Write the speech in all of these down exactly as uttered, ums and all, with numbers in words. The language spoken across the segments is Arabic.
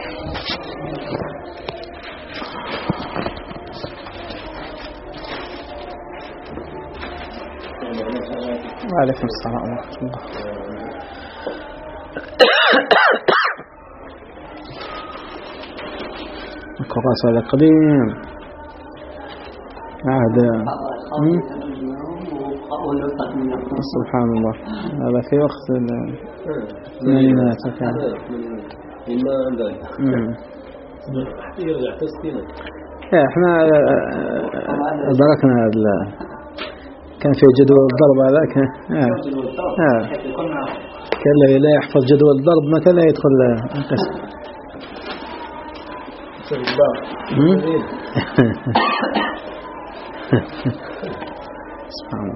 وعليكم السلام ورحمة الله. الكراس هذا قديم هذا سبحان الله. هذا في وقت الثمانينات كان يرجع تسكينه. احنا دركنا كان في جدول الضرب هذاك كان لا يحفظ جدول الضرب ما كان يدخل القسم. سبحان الله.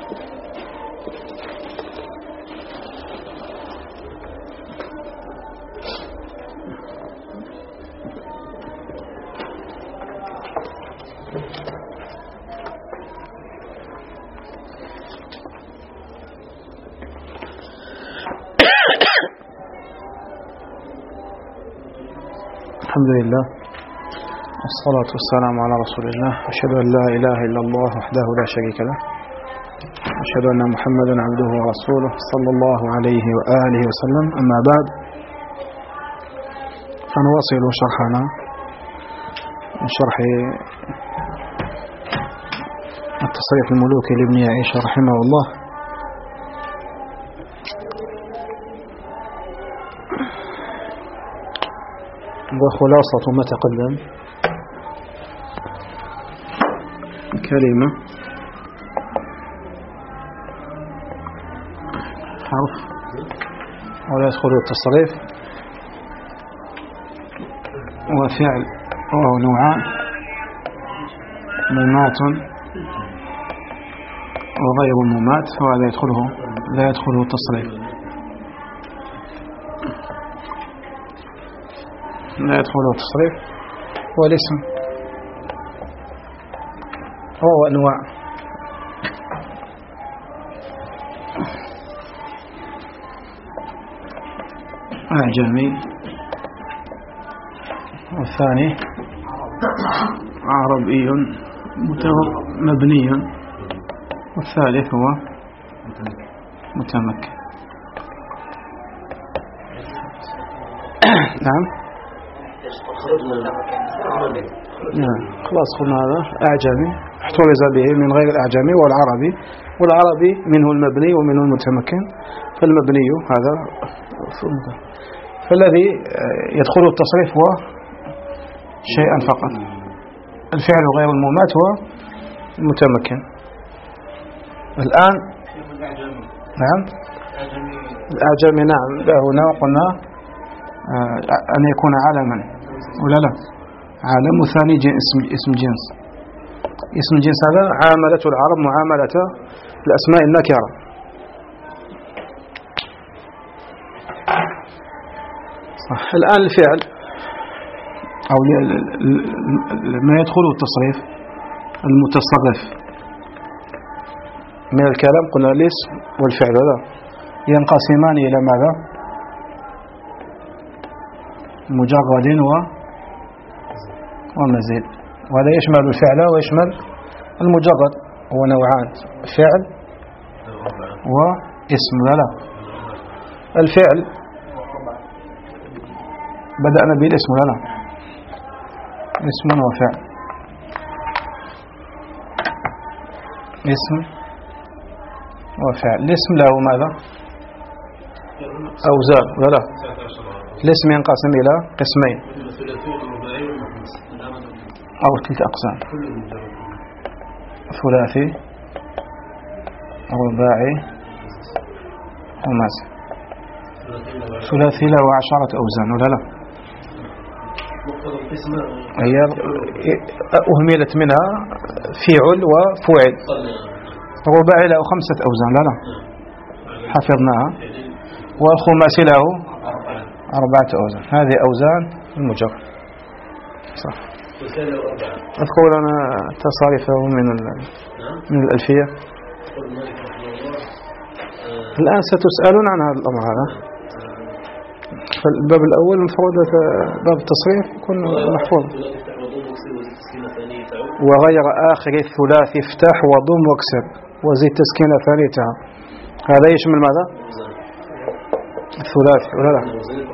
الحمد لله والصلاة والسلام على رسول الله. أشهد أن لا إله إلا الله وحده لا شريك له، أشهد أن محمدا عبده ورسوله صلى الله عليه وآله وسلم. أما بعد، فنواصل شرحنا من شرح التصريف الملوكي لابن يعيش رحمه الله. وخلاصة ما تقدم كلمة حرف ولا يدخل التصريف، وفعل وهو نوعان: ممات وغير ممات، وهذا يدخله لا يدخله التصريف، لا يدخله التصريف. والاسم هو أنواع: أعجمي، والثاني عربي مبني، والثالث هو متمكن. نعم نعم خلاص قلنا هذا أعجمي احترز به من غير الأعجمي والعربي، والعربي منه المبني ومنه المتمكن. فالمبني هذا، فالذي يدخل التصريف هو شيئا فقط: الفعل غير الممات هو المتمكن. الآن نعم الأعجمي نعم هنا قلنا أن يكون علما ولا لا؟ عالم. وثاني اسم اسم جنس. اسم الجنس هذا عاملة العرب معاملة الأسماء النكرة. صح. الآن الفعل أو ما يدخل التصريف المتصرف من الكلام، قلنا الاسم والفعل هذا ينقسمان إلى ماذا؟ مجرد و ومزيد. وهذا يشمل الفعل ويشمل المجرد. هو نوعان: فعل واسم. لا لا الفعل بدأنا بالاسم. لا لا اسم وفعل. اسم وفعل. الاسم له ماذا؟ أوزان. لا لا الاسم ينقسم إلى قسمين أو ثلاث أقسام: ثلاثي، رباعي، خماسي. ثلاثي له عشرة أوزان ولا لا؟ هي أهملت منها فعل وفعل. رباعي له خمسة أوزان لا لا حفظناها. والخماسي له أربعة أوزان. هذه أوزان المجرد. صح. أذكر لنا تصاريفه من من الألفية. الآن ستسألون عن هذا الأمر هذا. فالباب الأول المفروض باب التصريف يكون محفوظ. وغير آخر الثلاث افتح وضم واكسر وزيد تسكين ثانيتها. هذا يشمل ماذا؟ الثلاث ولا لا؟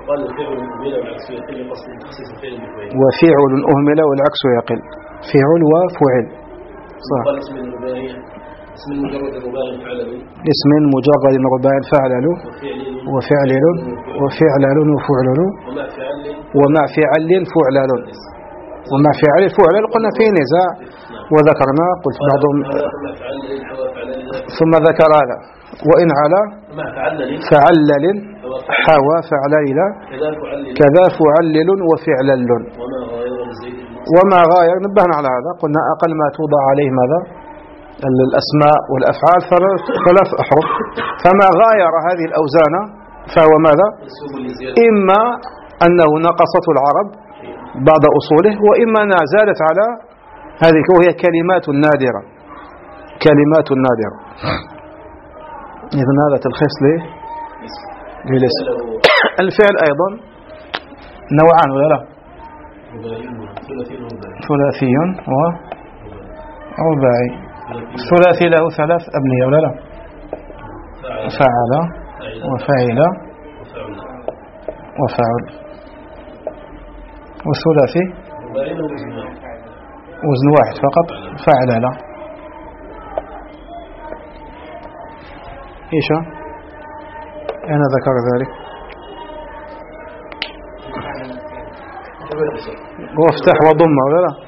وفعل أهمل والعكس يقل. فعل وفعل صح. اسم مجرد رباع فعلل اسم مجرد رباع فعلل وفعلل وفعلل وفعلل ومع فعل فعلل ومع فعل فعلل قلنا في نزاع وذكرنا قلت بعضهم ثم ذكر هذا وإن على فعلل حوى فعلل كذا فعلل وفعلل وما غاير. نبهنا على هذا قلنا أقل ما توضع عليه ماذا؟ الأسماء والأفعال ثلاث أحرف. فما غاير هذه الأوزان فهو ماذا؟ إما أنه نقصته العرب بعد أصوله وإما أنها زادت على هذه وهي كلمات نادرة كلمات نادرة. إذن هذا تلخيص ليه؟ للاسم. الفعل أيضا نوعان ولا لا؟ ثلاثي ورباعي. الثلاثي له ثلاث أبنية ولا لا؟ فعل وفعل وفعل. والثلاثي وزن واحد فقط فعل لا. إيش أنا ذكر ذلك؟ وافتح وضم ولا لا؟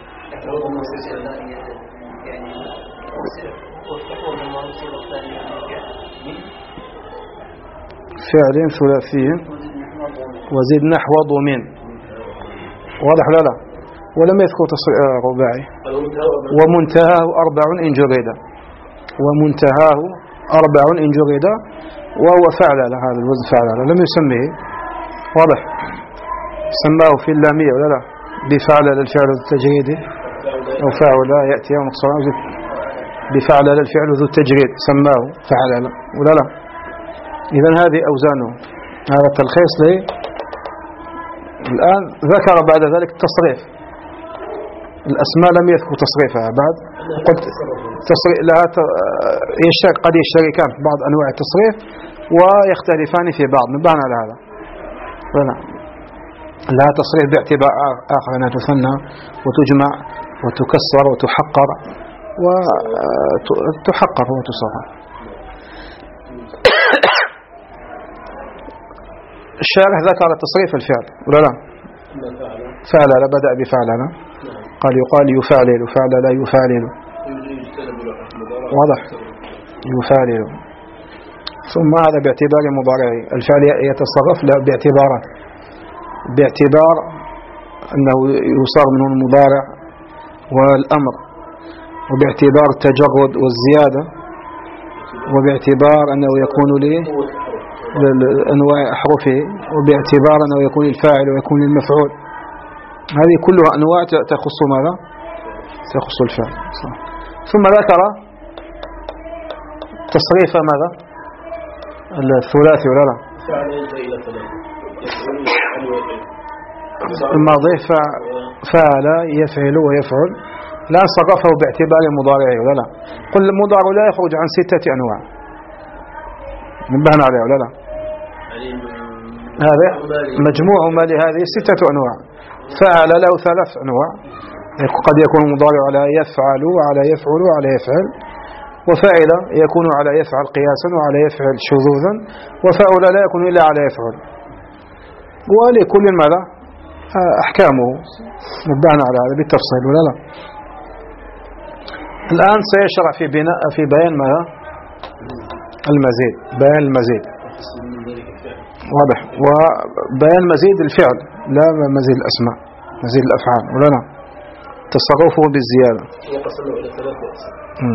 فعل ثلاثي وزد نحو ضمين واضح لا لا؟ ولم يذكر رباعي. ومنتهاه أربع إن جريدا ومنتهاه أربع إن جريدا وهو فعل هذا الوزن فعل لم يسميه واضح. سماه في اللامية ولا لا؟ بفعل للفعل التجريدي أو فعل يأتي يوم مقصورا بفعل للفعل ذو التجريد سماه فعل ولا لا؟ إذن هذه أوزانه. هذا التلخيص لي. الآن ذكر بعد ذلك التصريف. الأسماء لم يذكر تصريفها بعد. قلت تصريف لها يشترك قد يشتركان في بعض أنواع التصريف ويختلفان في بعض. نبهنا على هذا ولا لها تصريف باعتبار آخر أنها تثنى وتجمع وتكسر وتحقر وتحقر وتصغر. الشارح ذكر تصريف الفعل ولا لا؟ فعل لا بدأ بفعلنا قال يقال يفعلل فعل لا يفعلل واضح يفعلل. ثم هذا باعتبار مضارعه. الفعل يتصرف لا باعتبار باعتبار أنه يصار منه المضارع والأمر وباعتبار التجرد والزيادة وباعتبار أنه يكون ليه أنواع أحرفه وباعتبار أنه يكون الفاعل ويكون المفعول. هذه كلها أنواع تخص ماذا؟ تخص الفعل. ثم ذكر تصريف ماذا؟ الثلاثي ولا لا؟ الماضي فعل يفعل ويفعل لا صرفه باعتبار مضارعه ولا لا؟ قل المضارع لا يخرج عن ستة أنواع. نبهنا عليه ولا لا؟ هذا مجموع ما لهذه ستة أنواع. فعل له ثلاث أنواع. قد يكون مضارع على يفعل وعلى يفعل وعلى يفعل. وفاعل يكون على يفعل قياسا وعلى يفعل شذوذا. وفعل لا يكون إلا على يفعل. ولكل ماذا أحكامه. نبهنا على هذا بالتفصيل ولا لا؟ الآن سيشرع في بناء في بيان ماذا؟ المزيد. بيان المزيد واضح. وبيان مزيد الفعل لا مزيد الأسماء مزيد الأفعال ولا لا؟ تصرفه بالزيادة. وقسمه إلى ثلاث أقسام.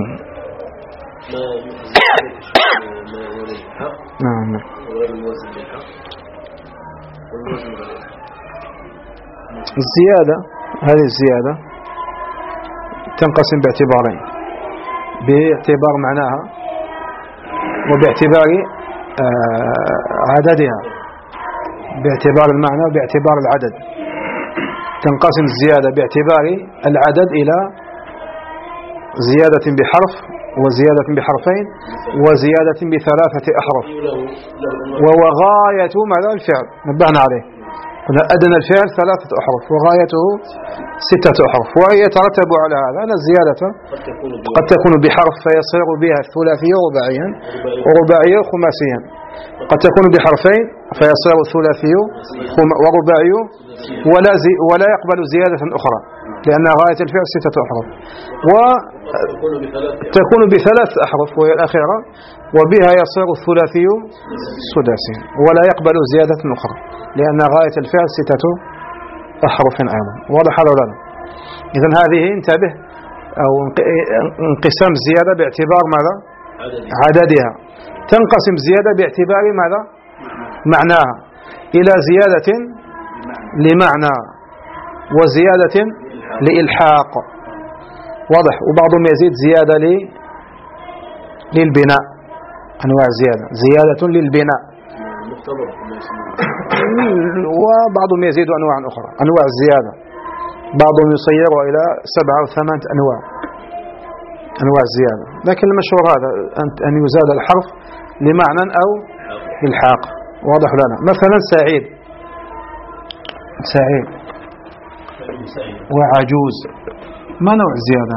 ما يولي الحق نعم وغير الموازن للحق والموازن غير الحق. الزيادة هذه الزيادة تنقسم باعتبارين. باعتبار معناها وباعتبار عددها. باعتبار المعنى وباعتبار العدد. تنقسم الزيادة باعتبار العدد إلى زيادة بحرف وزيادة بحرفين وزيادة بثلاثة أحرف. وهو غاية ماذا؟ الفعل، نبهنا عليه، قلنا أدنى الفعل ثلاثة أحرف وغايته ستة أحرف. ويترتب على هذا أن الزيادة قد تكون بحرف فيصير بها الثلاثي رباعيا ورباعي خماسيا، قد تكون بحرفين فيصير الثلاثي ورباعي ولا, زي ولا يقبل زيادة أخرى لأن غاية الفعل ستة أحرف. وتكون بثلاث أحرف وهي الأخيرة وبها يصير الثلاثي سداسي ولا يقبل زيادة أخرى لأن غاية الفعل ستة أحرف أيضا. واضح هذا ولا لا؟ إذن هذه انتبه أو انقسام الزيادة باعتبار ماذا؟ عددها. تنقسم زيادة باعتبار ماذا؟ معناها إلى زيادة لمعنى وزيادة لإلحاق. واضح. وبعضهم يزيد زيادة للبناء، أنواع زيادة، زيادة للبناء، وبعضهم يزيد أنواع أخرى، أنواع الزيادة بعضهم يصيرها إلى سبعة أو ثمانية أنواع أنواع الزيادة. لكن المشهور هذا أن يزاد الحرف لمعنى أو إلحاق. واضح لنا. مثلا سعيد، سعيد وعجوز، ما نوع الزيادة؟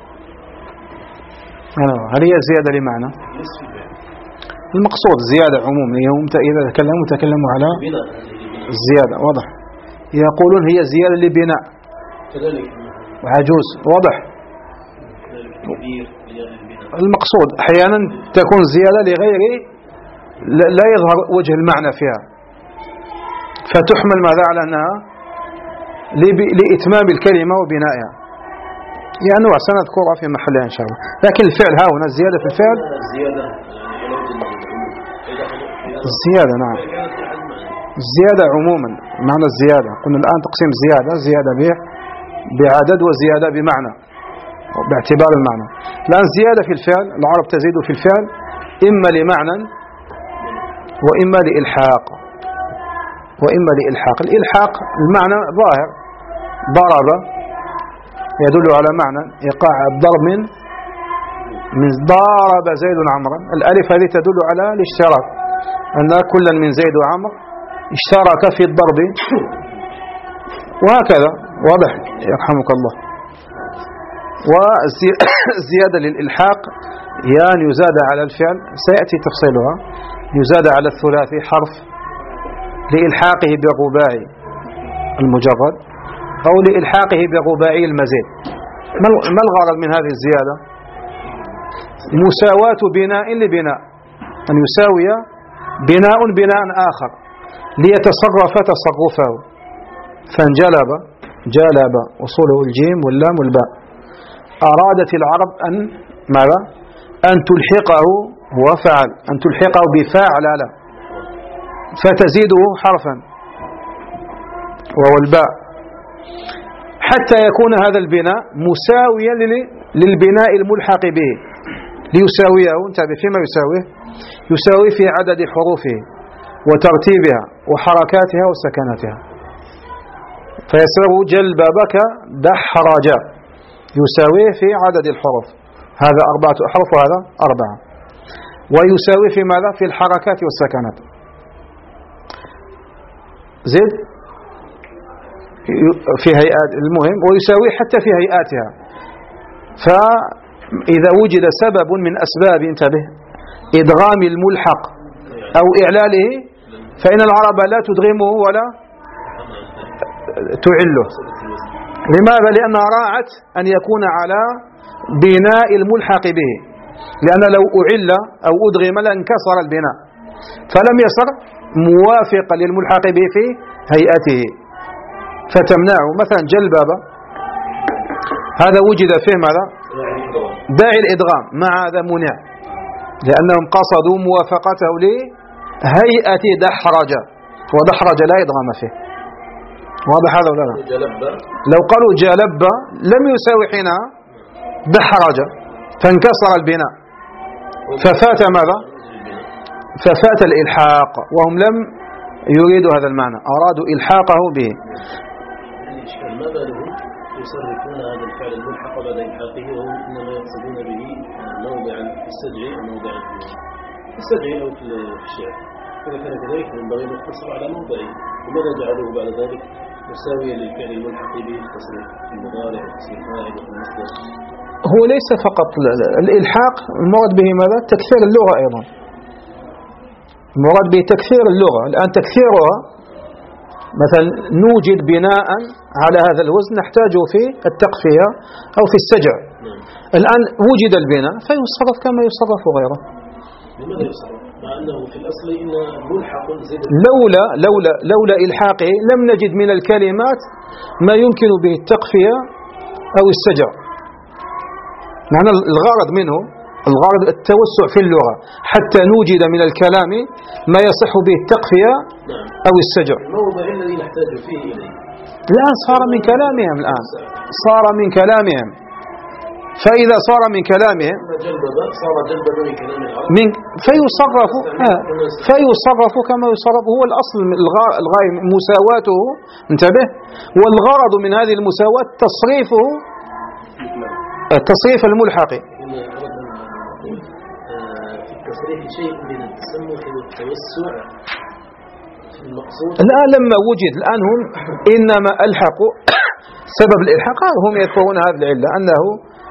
هل هي زيادة لمعنى؟ المقصود زيادة عموما، إذا تكلموا تكلموا على الزيادة. واضح. يقولون هي زيادة لبناء. وعجوز. واضح. المقصود أحيانا تكون زيادة لغير لا يظهر وجه المعنى فيها فتحمل ماذا على أنها لإتمام الكلمة وبنائها. يعني سنذكرها في محلها إن شاء الله. لكن الفعل ها هنا الزيادة في الفعل الزيادة نعم الزيادة عموما معنى الزيادة. قلنا الآن تقسيم زيادة زيادة بعدد وزيادة بمعنى باعتبار المعنى. الآن زيادة في الفعل العرب تزيد في الفعل إما لمعنى وإما لإلحاق وإما لإلحاق. الإلحاق المعنى ظاهر، ضرب يدل على معنى إيقاع الضرب من من ضارب زيد عمرا. الألف هذه تدل على الاشتراك، أن كلا من زيد وعمر اشترك في الضرب وهكذا. واضح يرحمك الله. والزيادة للإلحاق هي أن يزاد على الفعل، سيأتي تفصيلها، يزاد على الثلاثي حرف لإلحاقه بالرباعي المجرد أو لإلحاقه بالرباعي المزيد. ما الغرض من هذه الزيادة؟ مساواة بناء لبناء، أن يساوي بناء بناء آخر ليتصرف تصرفه. فانجلب جالب وصوله الجيم واللام والباء. أرادت العرب أن ماذا؟ أن تلحقه وفعل أن تلحقه بفاعل لا فتزيده حرفا وهو الباء حتى يكون هذا البناء مساويا للبناء الملحق به ليساويه. انتبه فيما يساويه، يساوي في عدد حروفه وترتيبها وحركاتها وسكناتها. فيصير جلببك دحرج يساويه في عدد الحروف، هذا أربعة أحرف وهذا أربعة، ويساوي في ماذا؟ في الحركات والسكنات. زد في هيئات المهم، ويساوي حتى في هيئاتها. فإذا وجد سبب من أسباب انتبه إدغام الملحق أو إعلاله فإن العرب لا تدغمه ولا تعله. لماذا؟ لأنها راعت أن يكون على بناء الملحق به، لأن لو أعل أو أدغم لانكسر البناء، فلم يصر موافقا للملحق به في هيئته فتمنعه. مثلا جلبابة هذا وجد فيه ماذا؟ داعي الإدغام، مع هذا منع لأنهم قصدوا موافقته لهيئة دحرج، ودحرج لا يدغم فيه. واضح هذا ولا لا؟ لو قالوا جلب لم يساوي حينها دحرج فانكسر البناء ففات ماذا؟ ففات الإلحاق، وهم لم يريد هذا المعنى، أرادوا إلحاقه به. ماذا لهم يصرفون هذا الفعل الملحق بعد إلحاقه وهم إنما يقصدون به موضعا في السجع أو موضعا في السجع أو في الشعر؟ إذا كان كذلك ينبغي أن يقتصر على موضعه. لماذا جعلوه بعد ذلك مساويا للفعل الملحق به التصريف في المضارع وتصريف الفاعل وفي المصدر؟ هو ليس فقط الإلحاق، المراد به ماذا؟ تكثير اللغة أيضا. المراد به تكثير اللغة. الآن تكثيرها مثلا نوجد بناء على هذا الوزن نحتاجه في التقفية أو في السجع. الآن وجد البناء فيصرف كما يصرف غيره. لماذا يصرف؟ مع أنه في الأصل إن ملحق زيد. لولا لولا لولا إلحاقه لم نجد من الكلمات ما يمكن به التقفية أو السجع. معنى الغرض منه الغرض التوسع في اللغة حتى نوجد من الكلام ما يصح به التقفية أو السجع. الموضع الذي نحتاج فيه إليه الآن صار من كلامهم، الآن صار من كلامهم. فإذا صار من كلامهم صار جلبة من كلام العرب من فيصرف آه فيصرف كما يصرف. هو الأصل الغاية مساواته، انتبه، والغرض من هذه المساواة تصريفه التصريف الملحق. تصريف شيء من التسمح والتوسع في المقصود. الآن لما وجد الآن هم إنما ألحقوا سبب الإلحاق هم يذكرون هذه العلة أنه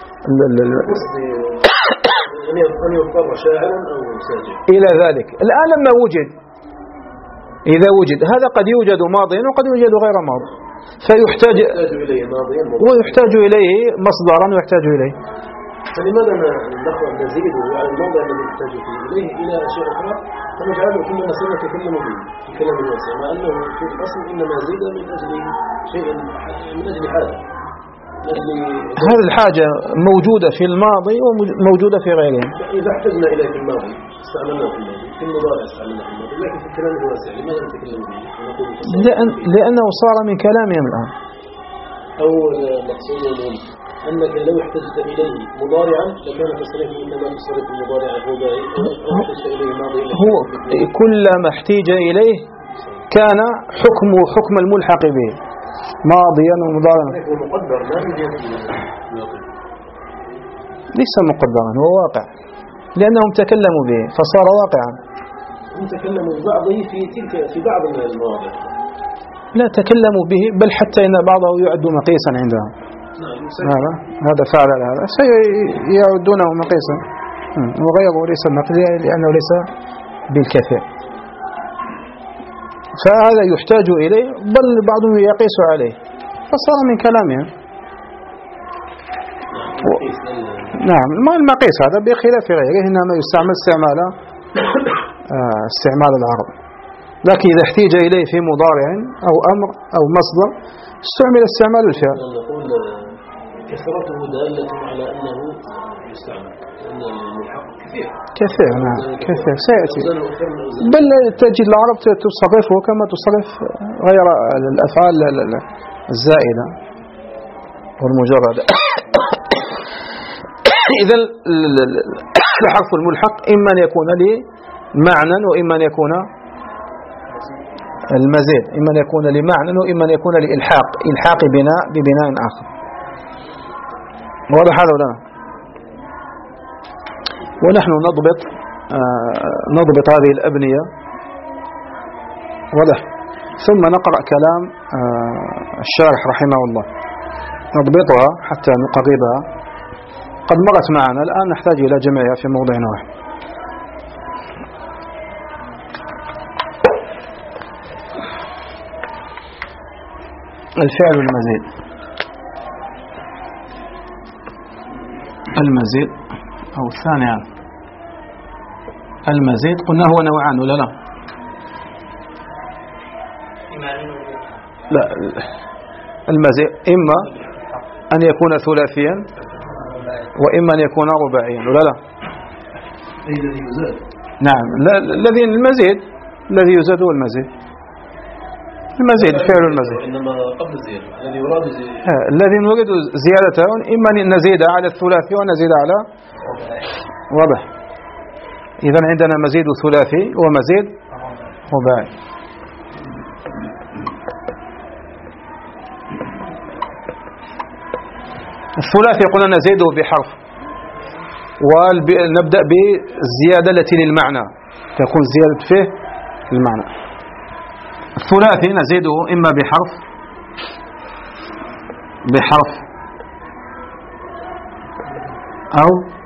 أن يضطر شاعرا أو ساجع إلى ذلك. الآن لما وجد إذا وجد هذا قد يوجد ماضيا وقد يوجد غير ماضي فيحتاج إليه ماضيا ويحتاج إليه مصدرا ويحتاج إليه. فلماذا نزيد على الموضع الذي نحتاج فيه إليه إلى أشياء أخرى فنجعله كلما سنة تكلم به في كلام الواسع، مع أنه في الأصل إنما زيد من أجل شيء من أجل حاجة. هذه الحاجة موجودة في الماضي وموجودة في غيره. إذا احتجنا إليه في الماضي استعملنا في الماضي، في المضارع استعملنا في الماضي، لكن في الكلام الواسع لماذا نتكلم به؟ لأن لأنه صار من كلامهم الآن. أو مقصود أنك لو احتجت إليه مضارعا لكان تصريفه إنما تصرف المضارع الرباعي، أو احتجت إليه ماضي هو كلما احتاج إليه كان حكمه حكم الملحق به ماضيا ومضارعا. مقدر لا ليس مقدرا، هو واقع لأنهم تكلموا به فصار واقعا. هم تكلموا ببعضه في تلك في بعض من المواضع. لا تكلموا به بل حتى إن بعضه يعد مقيسا عندهم. هذا هذا فعل هذا سيعدونه مقيسا وغيره ليس مقيسا لأنه ليس بالكثير. فهذا يحتاج إليه بل بعضهم يقيس عليه فصار من كلامهم. و... نعم ما المقيس هذا بخلاف غيره إنما يستعمل استعمال آه استعمال العرب، لكن إذا احتاج إليه في مضارع أو أمر أو مصدر استعمل استعمال الفعل. نقول كثرته دالة على أنه يستعمل، لأن الملحق كثير كثير نعم كثير سيأتي. بل تجد العرب تصرفه كما تصرف غير الأفعال الزائدة والمجردة. إذا الحرف الملحق إما أن يكون لمعنى وإما أن يكون المزيد، إما أن يكون لمعنى وإما أن يكون لإلحاق إلحاق بناء ببناء آخر. واضح هذا ولا؟ ونحن نضبط آه نضبط هذه الأبنية واضح، ثم نقرأ كلام آه الشارح رحمه الله نضبطها حتى نقربها. قد مرت معنا الآن نحتاج إلى جمعها في موضع واحد. الفعل المزيد. المزيد أو الثاني المزيد قلنا هو نوعان ولا لا؟ لا المزيد إما أن يكون ثلاثيا وإما أن يكون رباعيا ولا لا؟ الذي يزاد. نعم الذي المزيد الذي يزاد هو المزيد. المزيد فعل المزيد إنما قبل الزيادة الذي يراد زيادة. الذي نريد زيادته إما أن نزيد على الثلاثي ونزيد على واضح. إذن عندنا مزيد ثلاثي ومزيد رباعي. الثلاثي قلنا نزيده بحرف، ونبدأ بالزيادة التي للمعنى، تكون زيادة فيه المعنى. الثلاثي نزيده إما بحرف بحرف أو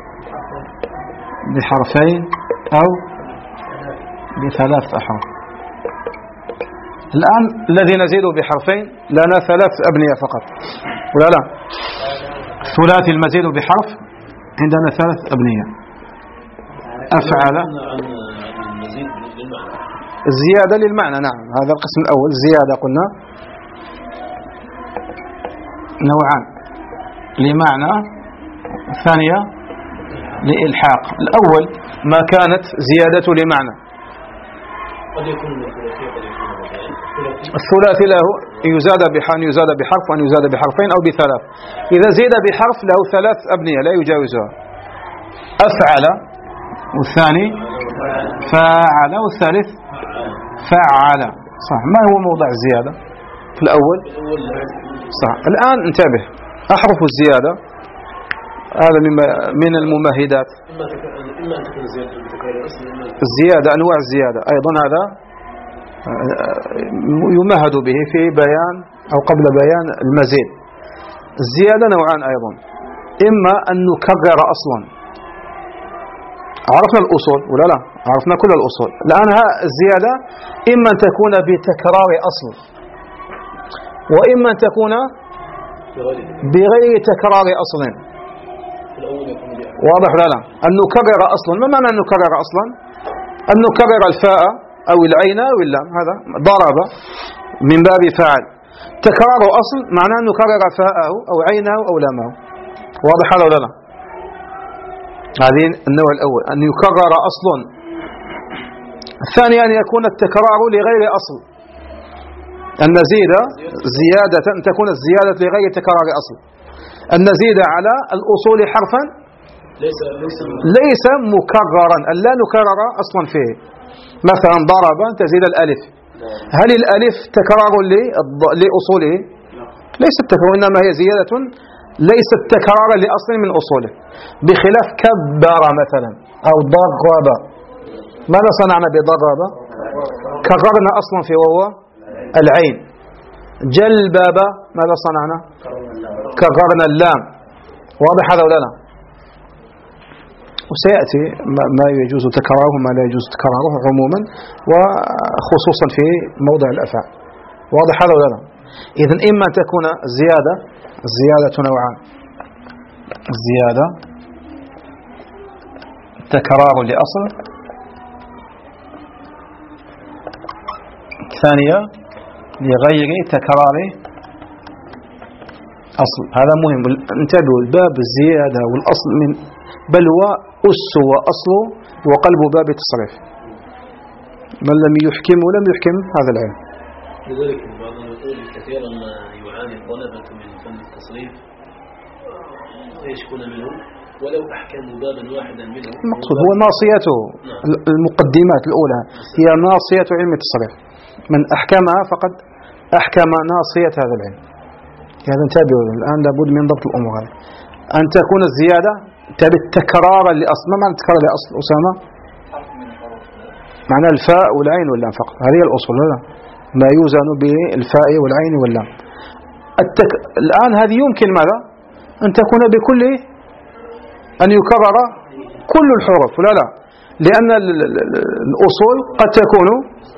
بحرفين أو بثلاث أحرف. الآن الذي نزيده بحرفين لنا ثلاث أبنية فقط ولا لا؟ ثلاثي المزيد بحرف عندنا ثلاث أبنية. أفعل الزيادة للمعنى، نعم هذا القسم الأول. الزيادة قلنا نوعان، لمعنى، الثانية لإلحاق. الأول ما كانت زيادته لمعنى، الثلاثي له يزاد بحرف يزاد بحرف وأن يزاد بحرفين أو بثلاث. إذا زيد بحرف له ثلاث أبنية لا يجاوزها، أفعل، والثاني فاعل، والثالث فعل. صح. ما هو موضع الزيادة في الأول؟ صح. الآن انتبه، أحرف الزيادة هذا من الممهدات. الزيادة أنواع الزيادة أيضا هذا يمهد به في بيان أو قبل بيان المزيد. الزيادة نوعان أيضا، إما أن نكرر أصلا، عرفنا الأصول ولا لا؟ عرفنا كل الأصول. الآن الزيادة إما أن تكون بتكرار أصل، وإما أن تكون بغير تكرار أصل. واضح ولا لا؟ أن نكرر أصلا، ما معنى أن نكرر أصلا؟ أن نكرر الفاء أو العين أو اللام، هذا ضرب من باب فاعل. تكرار أصل معناه أن نكرر فاءه أو عينه أو لامه. واضح هذا ولا لا؟ هذه النوع الأول، أن يكرر أصل. الثاني أن يكون التكرار لغير أصل، أن نزيد زيادة، أن تكون الزيادة لغير تكرار أصل، أن نزيد على الأصول حرفا ليس ليس مكررا، أن لا نكرر أصلا فيه. مثلا ضرب تزيد الألف، هل الألف تكرار لأصوله؟ ليس التكرار، إنما هي زيادة ليست تكرارا لأصل من أصوله، بخلاف كبر مثلا أو ضرب. ماذا صنعنا بضرب؟ كررنا أصلا فيه وهو العين. جلبب ماذا صنعنا؟ كررنا اللام. واضح هذا ولا لا؟ وسيأتي ما يجوز تكراره وما لا يجوز تكراره عموما وخصوصا في موضع الأفعال. واضح هذا ولا لا؟ إذن إما تكون الزيادة الزيادة نوعان، الزيادة تكرار لأصل، ثانية لغير تكرار أصل. هذا مهم، انتبهوا الباب الزيادة والأصل من بل وأس وأصل وقلب باب التصريف. من لم يحكم ولم يحكم هذا العلم. لذلك بعض يقول كثيرا ما يعاني الطلبة من فن التصريف يشكون منه ولو أحكموا بابا واحدا منه. المقصود هو ناصيته. المقدمات الأولى هي ناصية علم التصريف، من أحكمها فقد أحكم ناصية هذا العلم. هذا انتبهوا الآن، لابد من ضبط الأمور هذه. أن تكون الزيادة تبت تكرارا لأصل. ما معنى تكرار لأصل أسامة؟ معنى الفاء والعين واللام فقط، هذه الأصول. لا ما يوزن بالفاء والعين واللام. التك... الآن هذه يمكن ماذا؟ أن تكون بكل أن يكرر كل الحروف. لا لا، لأن الأصول قد تكون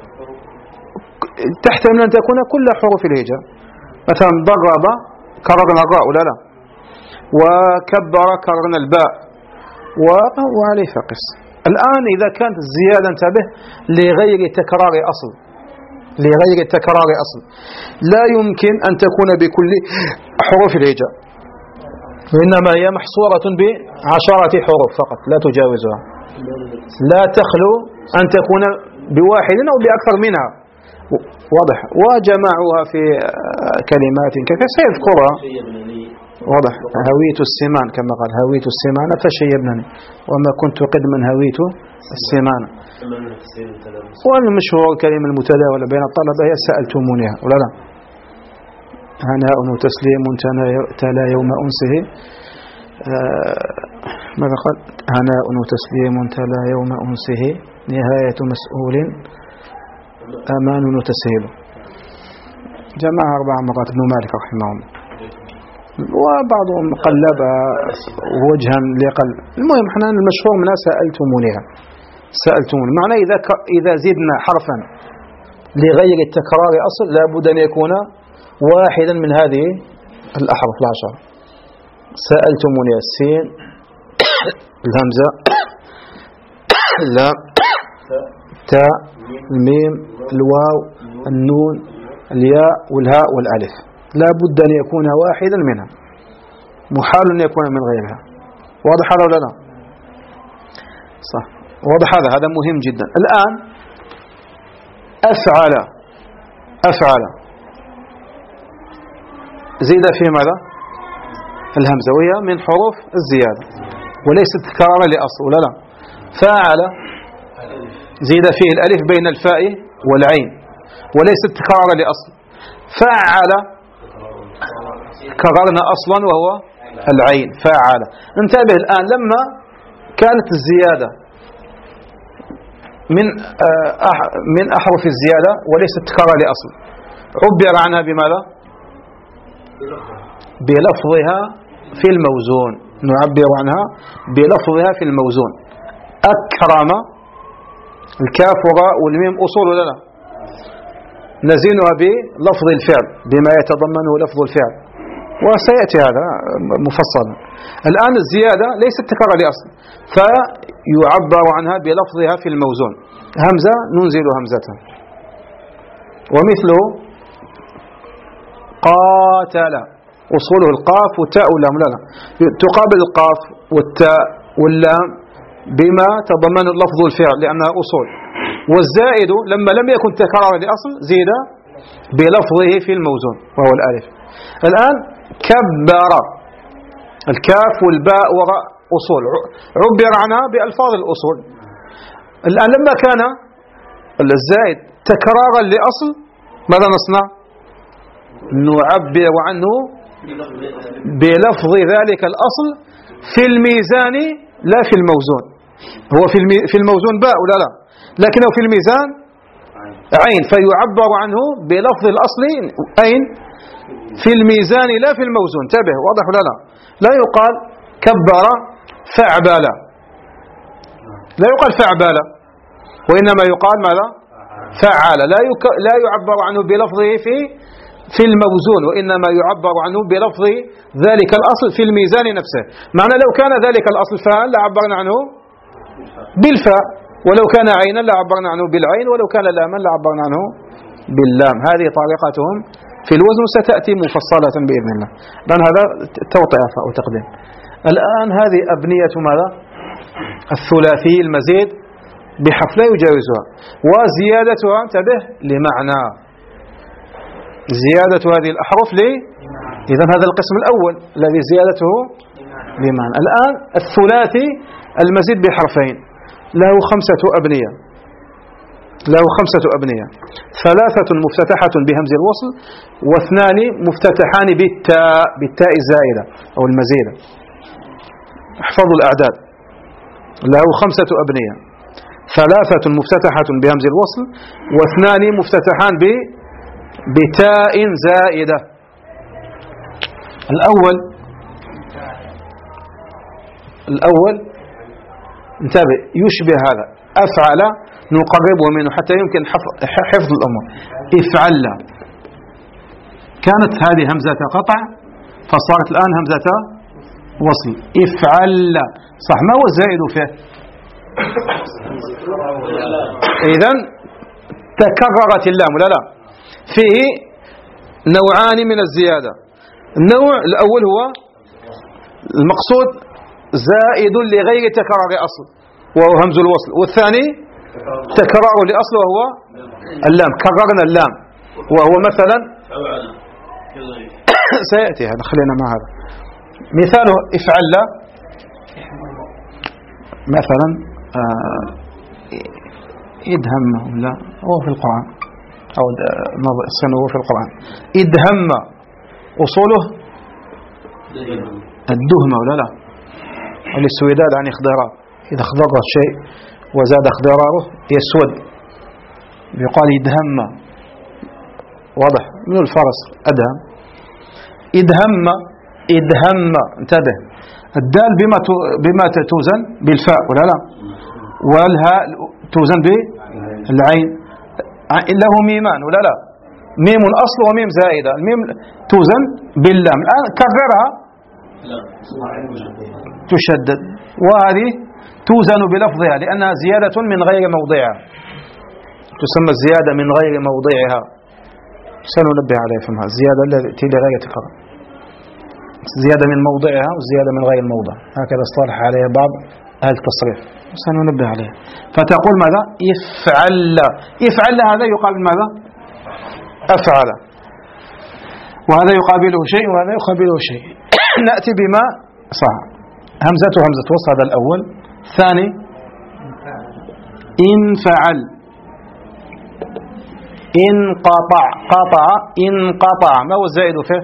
تحتمل أن تكون كل حروف الهجاء. مثلا ضرب كررنا الراء ولا لا، وكبر كررنا الباء، وعليه فقس. الآن إذا كانت الزيادة انتبه لغير تكرار أصل، لغير تكرار أصل لا يمكن أن تكون بكل حروف الهجاء، وإنما هي محصورة بعشرة حروف فقط لا تجاوزها، لا تخلو أن تكون بواحد أو بأكثر منها. واضح. وجمعوها في كلمات كثيرة سيذكرها. واضح. هويت السمان كما قال هويت السمان فشيبنني وما كنت قدما هويت السمان. والمشهور الكلمة المتداولة بين الطلبة هي سألتمونيها ولا لا؟ هناء وتسليم تلا يوم أنسه. ماذا قال؟ هناء وتسليم تلا يوم أنسه، نهاية مسؤول أمان وتسهيل. جمعها أربع مرات ابن مالك رحمه الله، وبعضهم قلب وجها لقل. المهم احنا المشهور منها سألتمونها سألتموني، معنى إذا إذا زدنا حرفا لغير التكرار أصل لابد أن يكون واحدا من هذه الأحرف العشر. سألتموني السين، الهمزة، اللام، تاء، الميم، الواو، النون، الياء والهاء والألف، لا بد أن يكون واحدا منها، محال أن يكون من غيرها. واضح هذا ولا لا؟ صح، واضح هذا هذا مهم جدا. الآن أفعل أفعل زيد في ماذا؟ الهمزة، وهي من حروف الزيادة وليست تكرارا لأصل ولا لا. فاعل زيد فيه الألف بين الفاء والعين وليست تكرارا لأصل. فاعل كررنا أصلا وهو العين، فاعل. انتبه الآن، لما كانت الزيادة من من أحرف الزيادة وليست تكرارا لأصل، عبر عنها بماذا؟ بلفظها في الموزون، نعبر عنها بلفظها في الموزون. أكرم، الكاف والراء والميم أصول ولا لا؟ نزينها بلفظ الفعل بما يتضمنه لفظ الفعل، وسيأتي هذا مفصلا. الآن الزيادة ليست تكرار لأصل، فيعبر عنها بلفظها في الموزون. همزة ننزل همزتها، ومثله قاتل أصوله القاف والتاء واللام، لا لا تقابل القاف والتاء واللام بما تضمنه لفظ الفعل لأنها أصول. والزائد لما لم يكن تكرارا لأصل زيد بلفظه في الموزون وهو الألف. الآن كبر، الكاف والباء وراء أصول، عبر عنها بألفاظ الأصول. الآن لما كان الزائد تكرارا لأصل ماذا نصنع؟ نعبر عنه بلفظ ذلك الأصل في الميزان لا في الموزون. هو في في الموزون باء ولا لا، لكنه في الميزان عين، فيعبر عنه بلفظ الأصل أين؟ في الميزان لا في الموزون. انتبه، واضح ولا لا؟ لا يقال كبر فعبل، لا يقال فعبل، وإنما يقال ماذا؟ فعل. لا يك... لا يعبر عنه بلفظه في في الموزون، وإنما يعبر عنه بلفظ ذلك الأصل في الميزان نفسه. معنى لو كان ذلك الأصل فاء لعبرنا عنه بالفاء، ولو كان عينا لعبرنا عنه بالعين، ولو كان لاما لعبرنا عنه باللام. هذه طريقتهم في الوزن، ستأتي مفصلة بإذن الله، لأن هذا توطئة أو تقديم. الآن هذه أبنية ماذا؟ الثلاثي المزيد بحرف لا يجاوزها، وزيادتها انتبه لمعنى، زيادة هذه الأحرف لي. إذن هذا القسم الأول الذي زيادته لمعنى. الآن الثلاثي المزيد بحرفين له خمسة أبنية، له خمسة أبنية، ثلاثة مفتتحة بهمز الوصل، واثنان مفتتحان بالتاء بالتاء الزائدة أو المزيدة. احفظوا الأعداد، له خمسة أبنية، ثلاثة مفتتحة بهمز الوصل، واثنان مفتتحان ب بتاء زائدة. الأول الأول انتبه، يشبه هذا أفعل، نقربه منه حتى يمكن حفظ الأمر. افعل، كانت هذه همزة قطع فصارت الآن همزة وصل. افعل، صح، ما هو الزائد فيه؟ إذن تكررت اللام ولا لا؟ فيه نوعان من الزيادة. النوع الأول هو المقصود زائد لغير تكرار أصل وهو همز الوصل، والثاني تكرار لأصل وهو اللام، كررنا اللام، وهو مثلا سيأتي هذا، خلينا مع هذا. مثاله افعل مثلا ادهم، لا هو في القرآن، أو السنة هو في القرآن. ادهم أصوله الدهمة ولا لا؟ الاسوداد عن اخضرار، إذا اخضر الشيء وزاد اخضراره يسود، يقال يدهم. واضح؟ من الفرس أدهم. إدهم إدهم انتبه، الدال بما بما توزن بالفاء ولا لا؟ والهاء توزن بالعين، له ميمان ولا لا؟ ميم الأصل وميم زائدة، الميم توزن باللام. الآن كررها تشدد، وهذه توزن بلفظها لأنها زيادة من غير موضعها، تسمى الزيادة من غير موضعها، سننبه عليها فهمها. الزيادة التي لغير تكرار، زيادة من موضعها وزيادة من غير الموضع، هكذا اصطلح عليها بعض أهل التصريف، سننبه عليها. فتقول ماذا؟ افعل. افعل هذا يقابل ماذا؟ أفعل، وهذا يقابله شيء وهذا يقابله شيء. نأتي بما صح. همزة همزة وصل، هذا الأول. ثاني إن فعل، انقطع، قطع، انقطع، ما هو الزائد فيه؟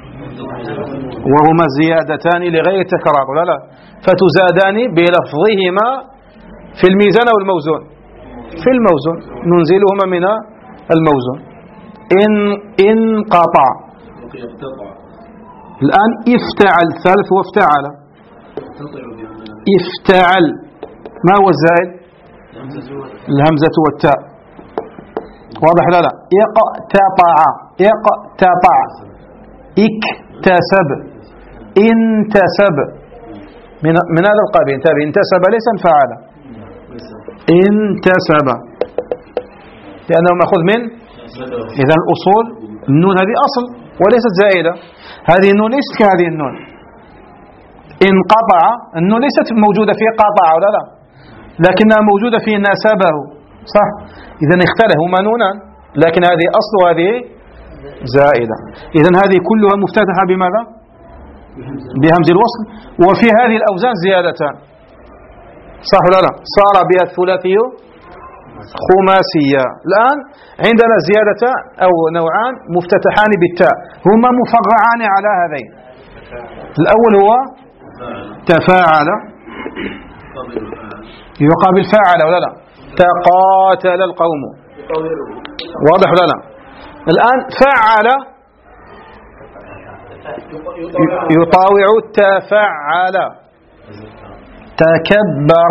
وهما زيادتان لغير تكرار ولا لا؟ فتزادان بلفظهما في الميزان أو الموزون؟ في الموزون، ننزلهما من الموزون. إن انقطع. الآن افتعل، ثالث وافتعل. افتعل، ما هو الزائد؟ الهمزة والتاء. واضح لا لا؟ اقتطع، اقتطع، اكتسب، انتسب، من من هذا القبيل. انتبه، انتسب ليس انفعل، انتسب، لأنه مأخوذ من. إذا الأصول النون هذه أصل وليست زائدة، هذه النون ليست كهذه النون. انقطع، النون ليست موجودة في قطع ولا لا، لكنها موجودة في نسبه، صح؟ إذا اختلف، هما نونان، لكن هذه أصل وهذه زائدة. إذا هذه كلها مفتتحة بماذا؟ بهمز الوصل. وفي هذه الأوزان زيادتان، صح ولا لا؟ صار بها الثلاثي خماسية. الآن عندنا زيادة أو نوعان مفتتحان بالتاء، هما مفرعان على هذين. الأول هو تفاعل، يقابل فاعل ولا لا؟ تقاتل القوم، واضح ولا لا؟ الآن فعل يطاوع تفعل. تكبر،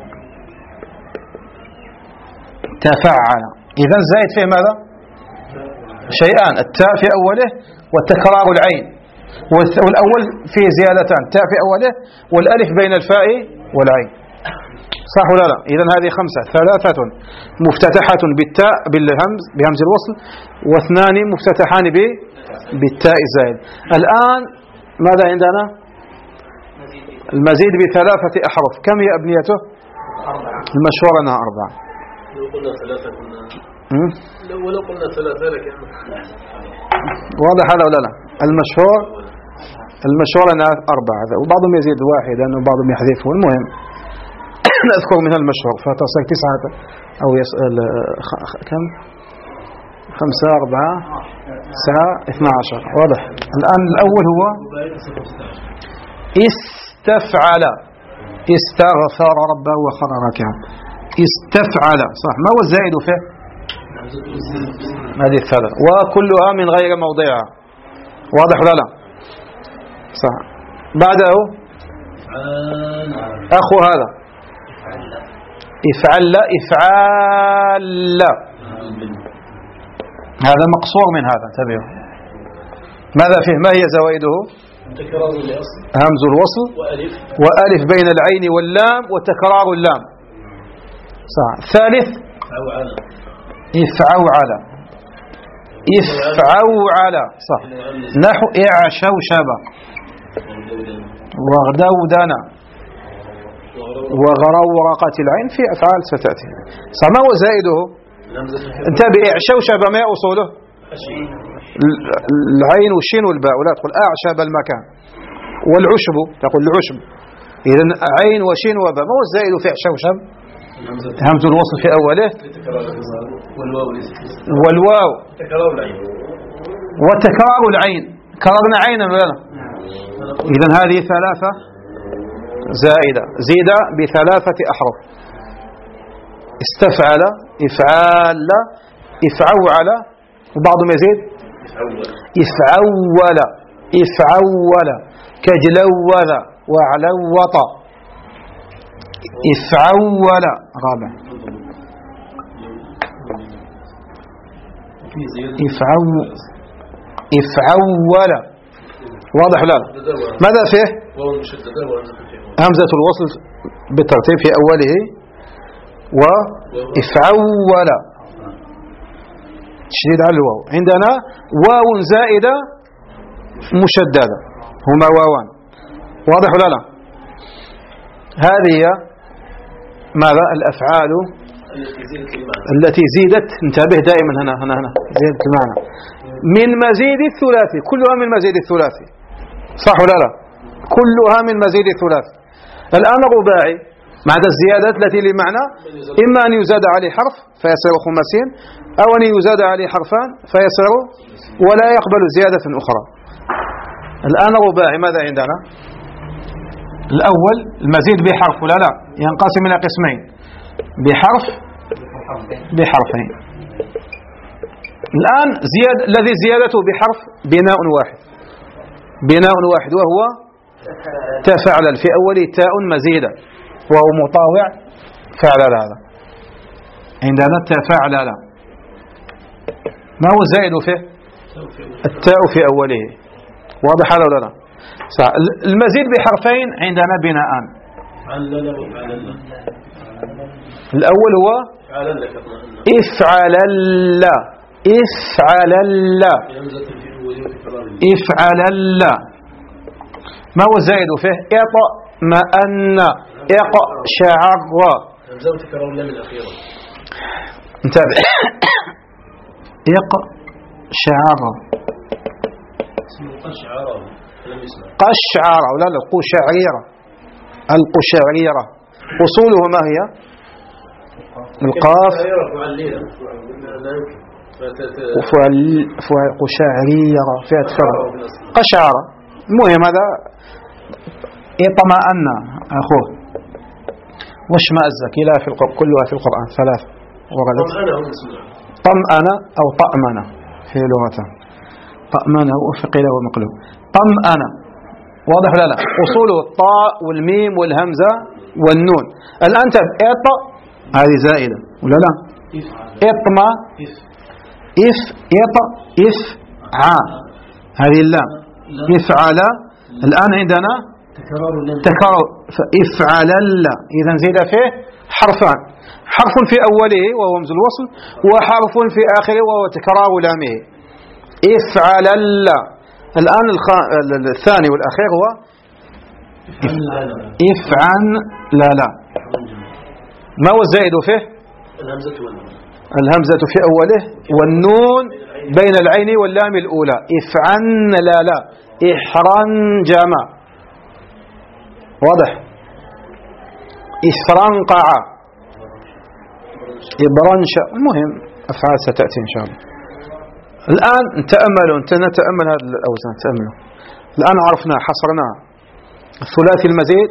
تفعل. إذا زائد فيه ماذا؟ شيئان، التاء في أوله والتكرار العين، والأول فيه زيادتان، التاء في أوله والألف بين الفاء والعين، صح ولا لا؟ إذا هذه خمسة، ثلاثة مفتتحة بالتاء بالهمز بهمز الوصل، واثنان مفتتحان بالتاء الزائد. الآن ماذا عندنا؟ المزيد بثلاثة أحرف، كم هي أبنيته؟ المشهور أنها أربعة. لو قلنا ثلاثة كنا لو قلنا ثلاثة لكن واضح هذا ولا لا؟ المشهور المشهور أنها أربعة، وبعضهم يزيد واحدا وبعضهم يحذفه. المهم نذكر من المشهور فتصل تسعة أو يسأل كم؟ خمسة، أربعة، تسعة، اثنا عشر. واضح. الآن الأول هو استفعل، استغفر ربه وخر راكعا. استفعل، صح. ما هو الزائد فيه؟ هذه الثلاث، وكلها من غير موضعها. واضح ولا لا؟ صح. بعده أخو هذا افعل، افعال، هذا مقصور من هذا. انتبهوا، ماذا فيه؟ ما هي زوائده؟ همز الوصل وألف, وألف بين العين واللام وتكرار اللام، صح. ثالث افعوعل، افعوعل، صح. نحو اعشوشب وغدودنا وغرورقت العين في أفعال ستأتي، صح. ما هو زائده؟ انتبه، اعشوشب ما أصوله؟ العين والشين والباء، ولا تقول أعشب المكان. والعشب تقول العشب. إذن عين وشين وباء. ما هو الزائد في اعشوشب؟ همز الوصل في أوله والواو وتكرار العين. كررنا عينا ولا؟ إذن هذه ثلاثة زائدة، زيد بثلاثة أحرف. استفعل، إفعال، إفعول، وبعضهم يزيد إفعول، إفعول، كجلوذ وعلوط. إفعول رابع. إفعول، إفعول. واضح ولا لا؟ ماذا فيه؟ همزة الوصل بالترتيب في أوله، وإفعول تشديد على الواو. عندنا واو زائدة مشددة، هما واوان. واضح ولا لا؟ هذه ماذا؟ الأفعال التي زيدت، انتبه دائما هنا هنا هنا زيدت المعنى، من مزيد الثلاثي، كلها من مزيد الثلاثي، صح ولا لا؟ كلها من مزيد الثلاثي. الآن رباعي مع الزيادات التي لمعنى، إما أن يزاد عليه حرف فيصير خماسين، أو أن يزاد عليه حرفان فيصير ولا يقبل زيادة أخرى. الآن رباعي ماذا عندنا؟ الأول المزيد بحرف ولا لا؟ ينقسم إلى قسمين، بحرف بحرفين. الآن زياد الذي زيادته بحرف بناء واحد، بناء واحد، وهو تفعل في أوله تاء مزيدة وهو مطاوع فعل هذا. عندنا تفعل، ما هو الزائد فيه؟ التاء في أوله. واضح هذا ولا لا؟ المزيد بحرفين عندنا بناءان. الأول هو إفعل لا، إفعل لا، إفعل لا. ما هو الزائد فيه؟ اطمأن، اقشعر. انتبه، اقشعر، قشعر ولا لا؟ القشعريرة، القشعريرة أصوله ما هي؟ القاف وفعل قشعريرة فيها تفرع قشعر. المهم هذا اطمأن أخوه واشمأز كلا في القرآن، كلها في القرآن ثلاث وردت. طمأن أو طأمن في لغته، طأمن وفقيل ومقلوب. طمأن واضح ولا لا؟ أصوله الطاء والميم والهمزة والنون. الآن إط هذه زائدة ولا لا؟ إطما، إف، إط، إف، ع، هذه اللام. إفعل. الآن عندنا تكرار، فإفعل لا. إذا زيد فيه حرفان، حرف في أوله وهو همز الوصل، وحرف في آخره وهو تكرار لامه. إفعل لا. الآن الثاني والأخير هو إفعل لا لا. ما هو الزائد فيه؟ الهمزة في أوله والنون بين العين واللام الأولى. إفعل لا لا، إحرنجم. واضح؟ إفرنقع، إبرنش. المهم أفعال ستأتي إن شاء الله. الآن تأملوا، نتأمل هذه الأوزان، تأملوا. الآن عرفنا حصرنا الثلاثي المزيد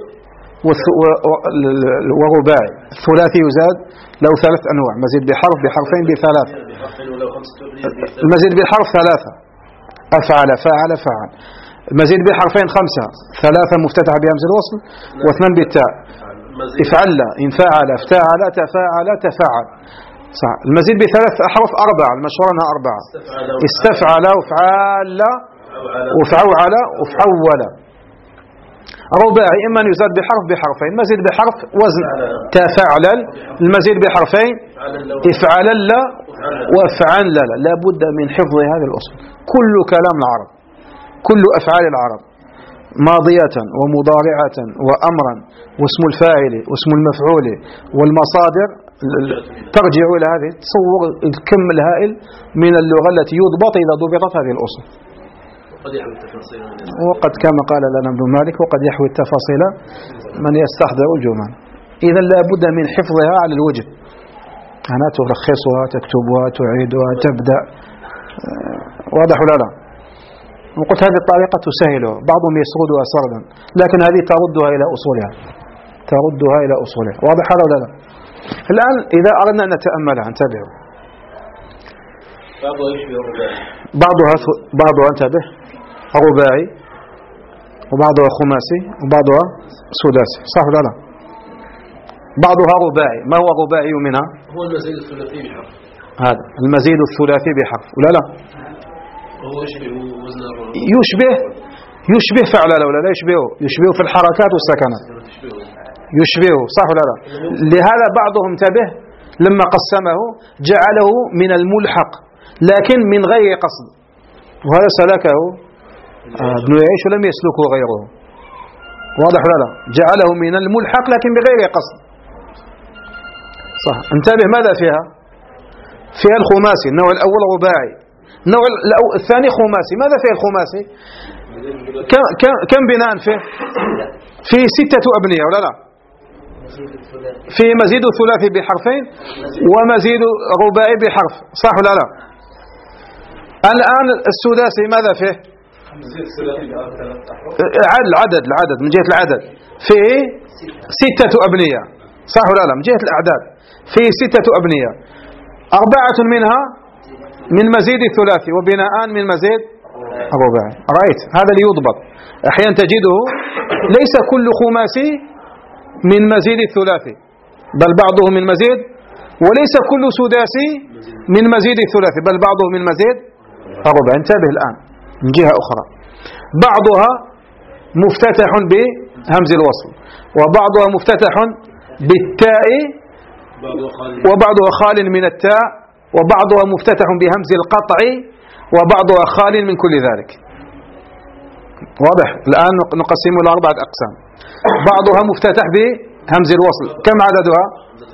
والرباعي. الثلاثي يزاد له ثلاث أنواع، مزيد بحرف، بحرفين، بثلاثة. المزيد بحرف ثلاثة، أفعل، فعل، فعل. المزيد بحرفين خمسة، ثلاثة مفتتحة بهمز الوصل واثنان بالتاء. افعل، انفعل، افتعل، تفاعل، تفاعل. صح. المزيد بثلاث أحرف أربعة، المشهور أنها أربعة. استفعل، وفعل، وفعول، وفعول. رباعي إما أن يزاد بحرف بحرفين، المزيد بحرف وزن تفعل، المزيد بحرفين افعل لا وافعل لا. لا بد من حفظ هذه الأصول. كل كلام العرب، كل أفعال العرب ماضية ومضارعة وأمرا واسم الفاعل واسم المفعول والمصادر ترجع إلى هذه. تصور الكم الهائل من اللغة التي يضبط إذا ضبطت هذه الأصول. وقد كما قال لنا ابن مالك وقد يحوي التفاصيل من يستحضر الجمل. إذا لا بد من حفظها على الوجه، أنا تلخصها، تكتبها، تعيدها، تبدأ. واضح ولا لا؟ وقلت هذه الطريقة تسهله، بعضهم يسردها سردا، لكن هذه تردها إلى أصولها، تردها إلى أصولها. واضح هذا ولا لا؟ الآن إذا أردنا أن نتأملها انتبهوا. بعضها يشبه الرباعي، بعضها بعضها انتبه رباعي، وبعضها خماسي، وبعضها سداسي، صح ولا لا؟ بعضها رباعي. ما هو الرباعي منها؟ هو المزيد الثلاثي بحرف. هذا المزيد الثلاثي بحرف ولا لا؟ وهو يشبه وزن يشبه يشبه فعل ولا لا يشبهه؟ يشبهه في الحركات والسكنات، يشبهه صح ولا لا؟ لهذا بعضهم انتبه لما قسمه جعله من الملحق لكن من غير قصد، وهذا سلكه ابن يعيش ولم يسلكه غيره. واضح ولا لا؟ جعله من الملحق لكن بغير قصد. صح. انتبه ماذا فيها؟ فيها الخماسي، النوع الأول رباعي، النوع الثاني خماسي. ماذا فيه الخماسي؟ كم كم كم بناء فيه؟ فيه ستة أبنية ولا لا؟ فيه مزيد ثلاثي بحرفين ومزيد رباعي بحرف، صح ولا لا؟ الآن السداسي ماذا فيه؟ العدد العدد من جهة العدد فيه ستة أبنية، صح ولا لا؟ من جهة الأعداد فيه ستة أبنية، أربعة منها من مزيد الثلاثي وبناءان من مزيد الرباعي. رأيت هذا ليضبط. أحيانا تجده ليس كل خماسي من مزيد الثلاثي، بل بعضه من مزيد، وليس كل سداسي من مزيد الثلاثي، بل بعضه من مزيد الرباعي. انتبه الآن من جهة أخرى، بعضها مفتتح بهمز الوصل، وبعضها مفتتح بالتاء، وبعضها خال من التاء، وبعضها مفتتح بهمز القطع، وبعضها خال من كل ذلك. واضح؟ الآن نقسم إلى أربعة أقسام. بعضها مفتتح بهمز الوصل، كم عددها؟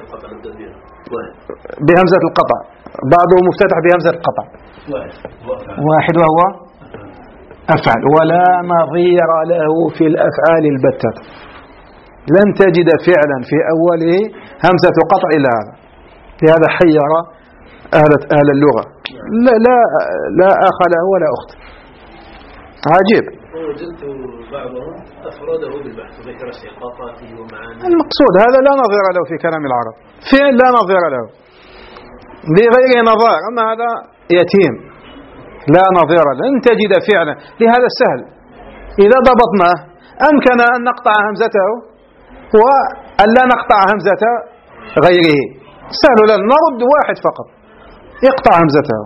بهمزة القطع. بعضه مفتتح بهمزة القطع، واحد وهو أفعل، ولا نظير له في الأفعال البتة. لن تجد فعلا في أوله همزة قطع إلا هذا. لهذا حير أهل أهل اللغة، لا لا لا أخ له ولا أخت. عجيب. وجدت بعضهم أفرده بالبحث ذكر اشتقاقاته ومعانيه. المقصود هذا لا نظير له في كلام العرب، فعل لا نظير له لغير نظائر، أما هذا يتيم لا نظير له. لن تجد فعلا. لهذا سهل، إذا ضبطناه أمكن أن نقطع همزته وأن لا نقطع همزة غيره. سهل لنا، نرد واحد فقط يقطع همزته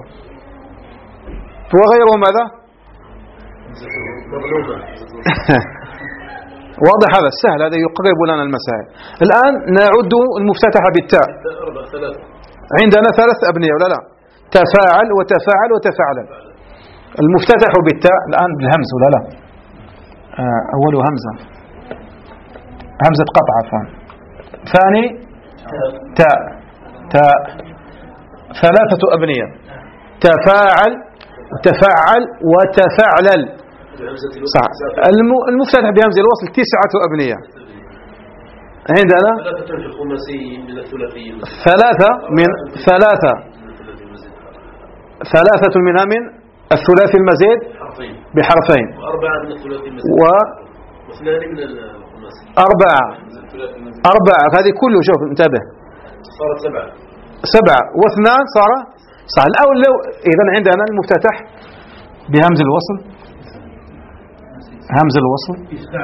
وغيره ماذا؟ واضح هذا السهل، هذا يقرب لنا المسائل. الآن نعد المفتتح بالتاء. عندنا ثلاث أبنية ولا لا؟ تفاعل وتفاعل وتفاعل. المفتتح بالتاء الآن بالهمز ولا لا؟ آه أول همزة همزة قطع عفوا، ثاني تاء تاء، ثلاثة أبنية تفاعل وتفاعل وتفاعلل. صح. المفتتح بهمز الوصل تسعة أبنية. عندنا ثلاثة في الخماسي من الثلاثي، ثلاثة من ثلاثة ثلاثة منها من الثلاثي المزيد بحرفين، وأربعة من الثلاثي المزيد، واثنان من الخماسي، أربعة أربعة. هذه كله شوف انتبه صارت سبعة سبعة واثنان صار صح. الأول لو إذا عندنا المفتتح بهمز الوصل، همز الوصل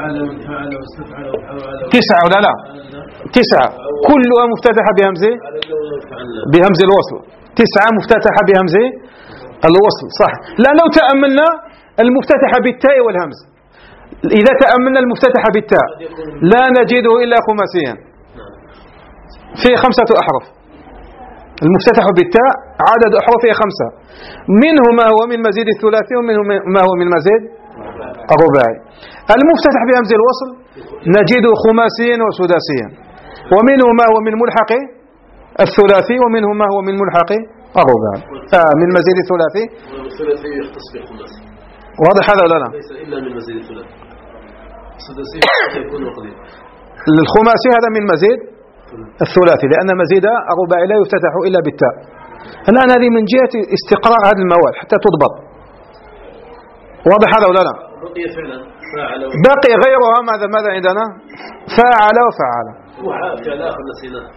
تسعة ولا لا؟ تسعة كلها مفتتحة بهمز بهمز الوصل، تسعة مفتتحة بهمز الوصل صح. لا لو تأملنا المفتتحة بالتاء والهمز، إذا تأملنا المفتتحة بالتاء لا نجده إلا خماسيا في خمسة أحرف. المفتتح بالتاء عدد أحرفه خمسة، منه ما هو من مزيد الثلاثي ومنه ما هو من مزيد الرباعي. المفتتح بهمز الوصل نجده خماسيا وسداسيا، ومنه ما هو من ملحق الثلاثي ومنه ما هو من ملحق الرباعي. آه من مزيد الثلاثي والثلاثي يختص بالخماسي. واضح هذا ولا لا؟ ليس إلا من مزيد الثلاثي. السداسي يكون وقدير. الخماسي هذا من مزيد الثلاثي، لأن مزيد الرباعي لا يفتتح إلا بالتاء. الآن هذه من جهة استقراء هذا الموال حتى تضبط. واضح هذا ولا لا؟ بقي فعلا فاعل بقي غيرها. ماذا ماذا عندنا؟ فاعل وفعل. هو فعل آخر نسيناه.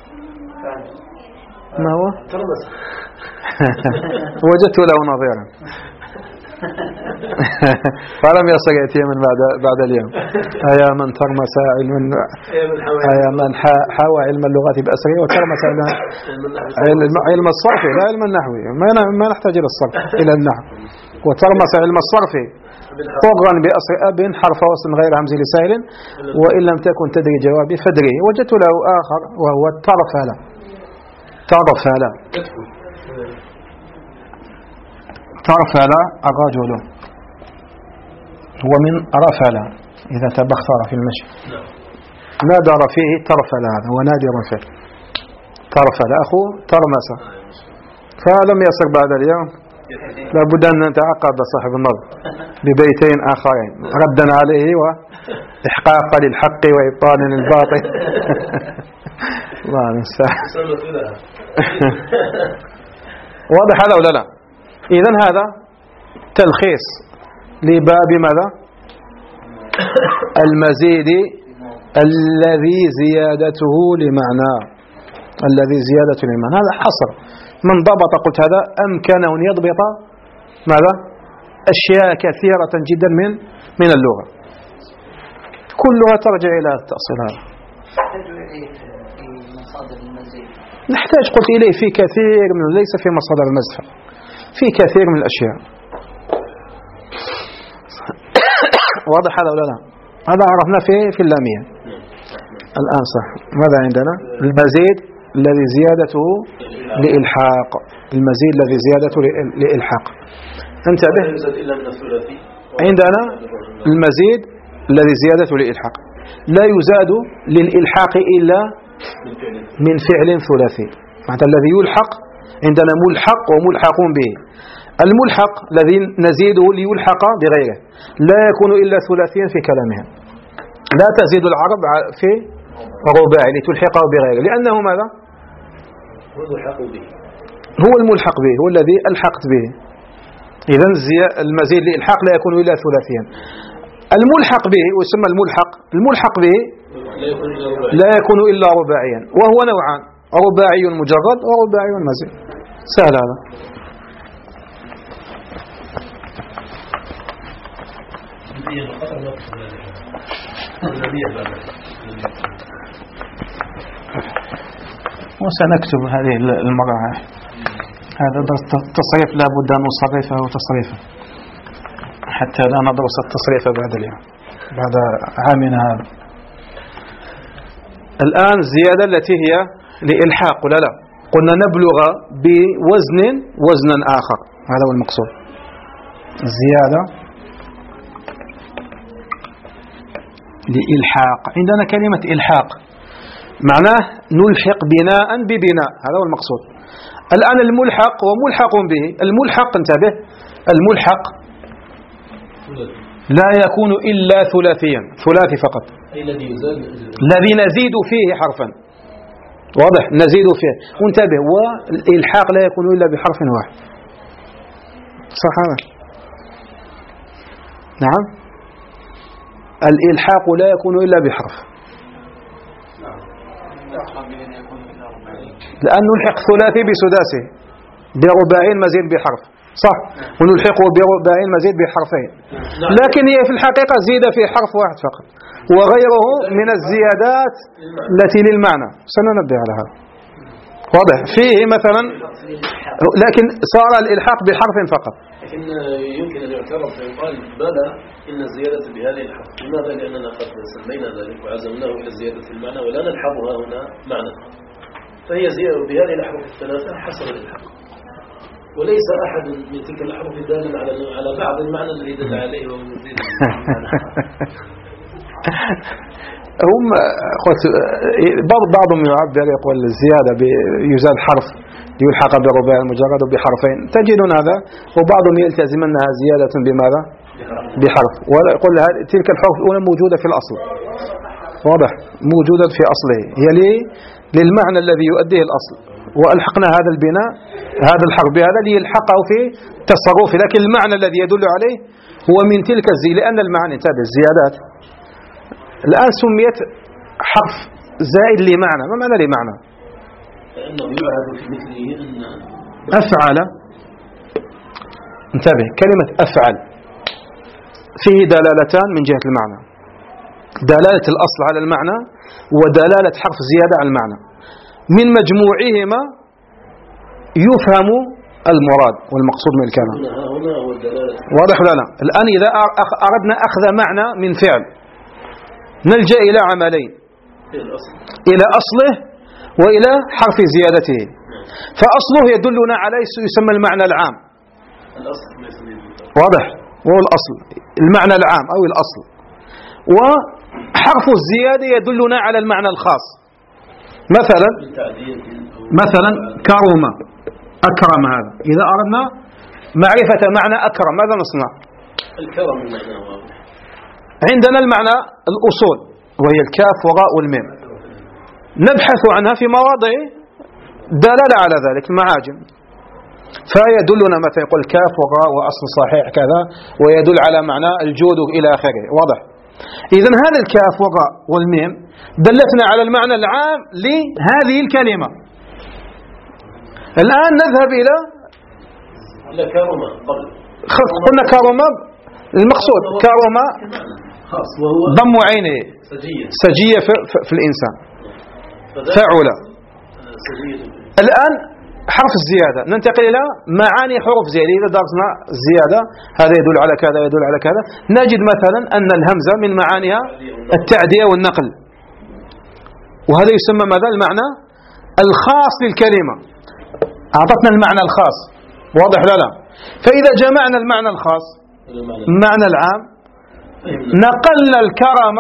ما هو؟ ترمس. وجدت له نظيرا. فلم يصل يأتي من بعد بعد اليوم. أيا من ترمس علم أيا من حاوى علم اللغات بأسره وترمس علم علم الصرف لا علم النحو. ما ما نحتاج إلى الصرف إلى النحو. وترمس علم الصرف طغرا بأصل أب حرف وصل غير همز لسائل وإن لم تكن تدري جوابي فدري. وجدت له آخر وهو ترفل. ترفل ترفل الرجل هو من رفل إذا تبختر في المشي. نادر فيه ترفل هذا ونادر فيه. ترفل أخو ترمس. فلم يصل بعد اليوم. لابد أن نتعقد صاحب النظر ببيتين آخرين ردا عليه وإحقاقا للحق وإبطالا للباطل. الله المستعان. واضح هذا ولا لا؟ إذن هذا تلخيص لباب ماذا؟ المزيد الذي زيادته لمعنى. الذي زيادته لمعنى هذا حصر. من ضبط قلت هذا أمكنه أن يضبط ماذا؟ أشياء كثيرة جدا من من اللغة كلها ترجع إلى التأصيل هذا. نحتاج قلت إليه في كثير من ليس في مصادر المزح في كثير من الأشياء. واضح هذا ولا لا؟ هذا عرفنا في في اللامية. الآن صح. ماذا عندنا؟ المزيد الذي زيادته لإلحاق. المزيد الذي زيادته لإلحاق. انتبه. عندنا المزيد الذي زيادته لإلحاق لا يزاد للإلحاق إلا من فعل ثلاثي. معنى الذي يلحق عندنا ملحق وملحق به. الملحق الذي نزيده ليلحق بغيره لا يكون إلا ثلاثيا في كلامهم. لا تزيد العرب في رباعي لتلحقه بغيره لأنه ماذا؟ هو الملحق به هو الذي ألحقت به. إذن المزيد لإلحاق لا يكون إلا ثلاثيا. الملحق به ويسمى الملحق الملحق به لا يكون إلا رباعيا وهو نوعان رباعي مجرد ورباعي مزيد. سهل هذا. وسنكتب هذه المرة. هذا تصريف لا بد أن نصرفه تصريفا حتى لا ندرس التصريف بعد اليوم بعد عامنا هذا. الآن الزيادة التي هي لإلحاق ولا لا؟ قلنا نبلغ بوزن وزنا آخر. هذا هو المقصود. الزيادة لإلحاق. عندنا كلمة إلحاق معناه نلحق بناء ببناء. هذا هو المقصود. الآن الملحق وملحق به. الملحق انتبه الملحق لا يكون إلا ثلاثيا ثلاثي فقط. الذي نزيد فيه حرفا. واضح نزيد فيه وانتبه. والإلحاق لا يكون إلا بحرف واحد. صح هذا؟ نعم. الإلحاق لا يكون إلا بحرف. لأن نلحق ثلاثي بسداسي برباعين مزيد بحرف صح ونلحقه برباعين مزيد بحرفين لكن هي في الحقيقة زيادة في حرف واحد فقط وغيره من الزيادات التي للمعنى. سننبه على هذا. واضح فيه مثلا لكن صار الإلحاق بحرف فقط. لكن يمكن أن يعترف ويقال بلى إن الزيادة بهذه الحرف. لماذا؟ لأننا قد سمينا ذلك وعزمناه إلى الزيادة في المعنى ولا نلحظها هنا معنى. فهي زيادة بهذه الأحرف الثلاثة حصل الإلحاق وليس أحد من تلك الأحرف دالا على على بعض المعنى الذي دل عليه ومزيد. هم بعضهم يعبر يقول الزيادة يزاد حرف يلحق برباع المجرد بحرفين تجدون هذا وبعضهم يلتزم أنها زيادة بماذا؟ بحرف ويقول تلك الحروف الأولى موجودة في الأصل. واضح موجودة في أصله هي ليه؟ للمعنى الذي يؤديه الأصل وألحقنا هذا البناء هذا الحرف بهذا ليلحقه في تصرفه، لكن المعنى الذي يدل عليه هو من تلك الزي، لأن المعاني تابع الزيادات. الآن سميت حرف زائد لمعنى. ما معنى لمعنى؟ لأنه يعهد في مثله أن أفعل. انتبه، كلمة أفعل فيه دلالتان من جهة المعنى: دلالة الأصل على المعنى ودلالة حرف زيادة على المعنى. من مجموعهما يفهم المراد والمقصود من الكلام. واضح ولا لا؟ الآن إذا أردنا أخذ معنى من فعل نلجأ إلى عملين: إلى أصله وإلى حرف زيادته. فأصله يدلنا على يسمى المعنى العام. واضح؟ وهو الأصل، المعنى العام أو الأصل. وحرف الزيادة يدلنا على المعنى الخاص. مثلا مثلا كرم، أكرم. هذا إذا أردنا معرفة معنى أكرم ماذا نصنع؟ الكرم المعنى واضح. عندنا المعنى الأصول وهي الكاف وراء والميم، نبحث عنها في مواضع دلالة على ذلك المعاجم، فيدلنا مثلا يقول كاف وراء وأصل صحيح كذا، ويدل على معنى الجود إلى آخره. واضح؟ إذن هذا الكاف وراء والميم دلتنا على المعنى العام لهذه الكلمة. الآن نذهب إلى كرمة. قلنا كرمة المقصود كرمة ضم عينه سجية في, في الإنسان فعل. الآن حرف الزيادة، ننتقل إلى معاني حروف زيادة. إذا درسنا الزيادة هذا يدل على كذا يدل على كذا، نجد مثلا أن الهمزة من معانيها التعدية والنقل، وهذا يسمى ماذا؟ المعنى الخاص للكلمة. أعطتنا المعنى الخاص. واضح لا لا؟ فإذا جمعنا المعنى الخاص المعنى العام نقلنا الكرم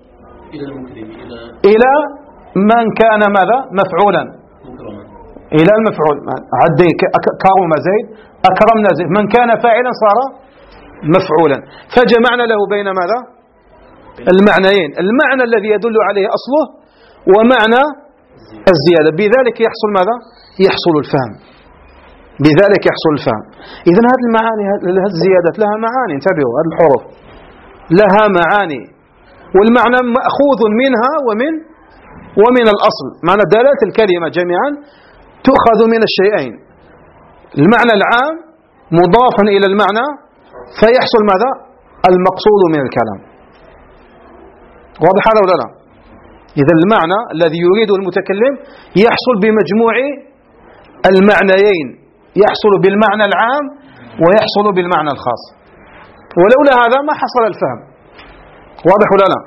إلى من كان ماذا؟ مفعولا، إلى المفعول. عدي كرم زيد أكرمنا زيد، من كان فاعلا صار مفعولا. فجمعنا له بين ماذا؟ المعنيين، المعنى الذي يدل عليه أصله ومعنى الزيادة. بذلك يحصل ماذا؟ يحصل الفهم. بذلك يحصل الفهم. إذن هذه المعاني، هذه الزيادات لها معاني. انتبهوا، هذه الحروف لها معاني، والمعنى مأخوذ منها ومن ومن الأصل. معنى دلالة الكلمة جميعا تؤخذ من الشيئين: المعنى العام مضافا إلى المعنى، فيحصل ماذا؟ المقصود من الكلام. واضح هذا ولا لا؟ إذا المعنى الذي يريده المتكلم يحصل بمجموع المعنيين، يحصل بالمعنى العام ويحصل بالمعنى الخاص، ولولا هذا ما حصل الفهم. واضح ولا لا؟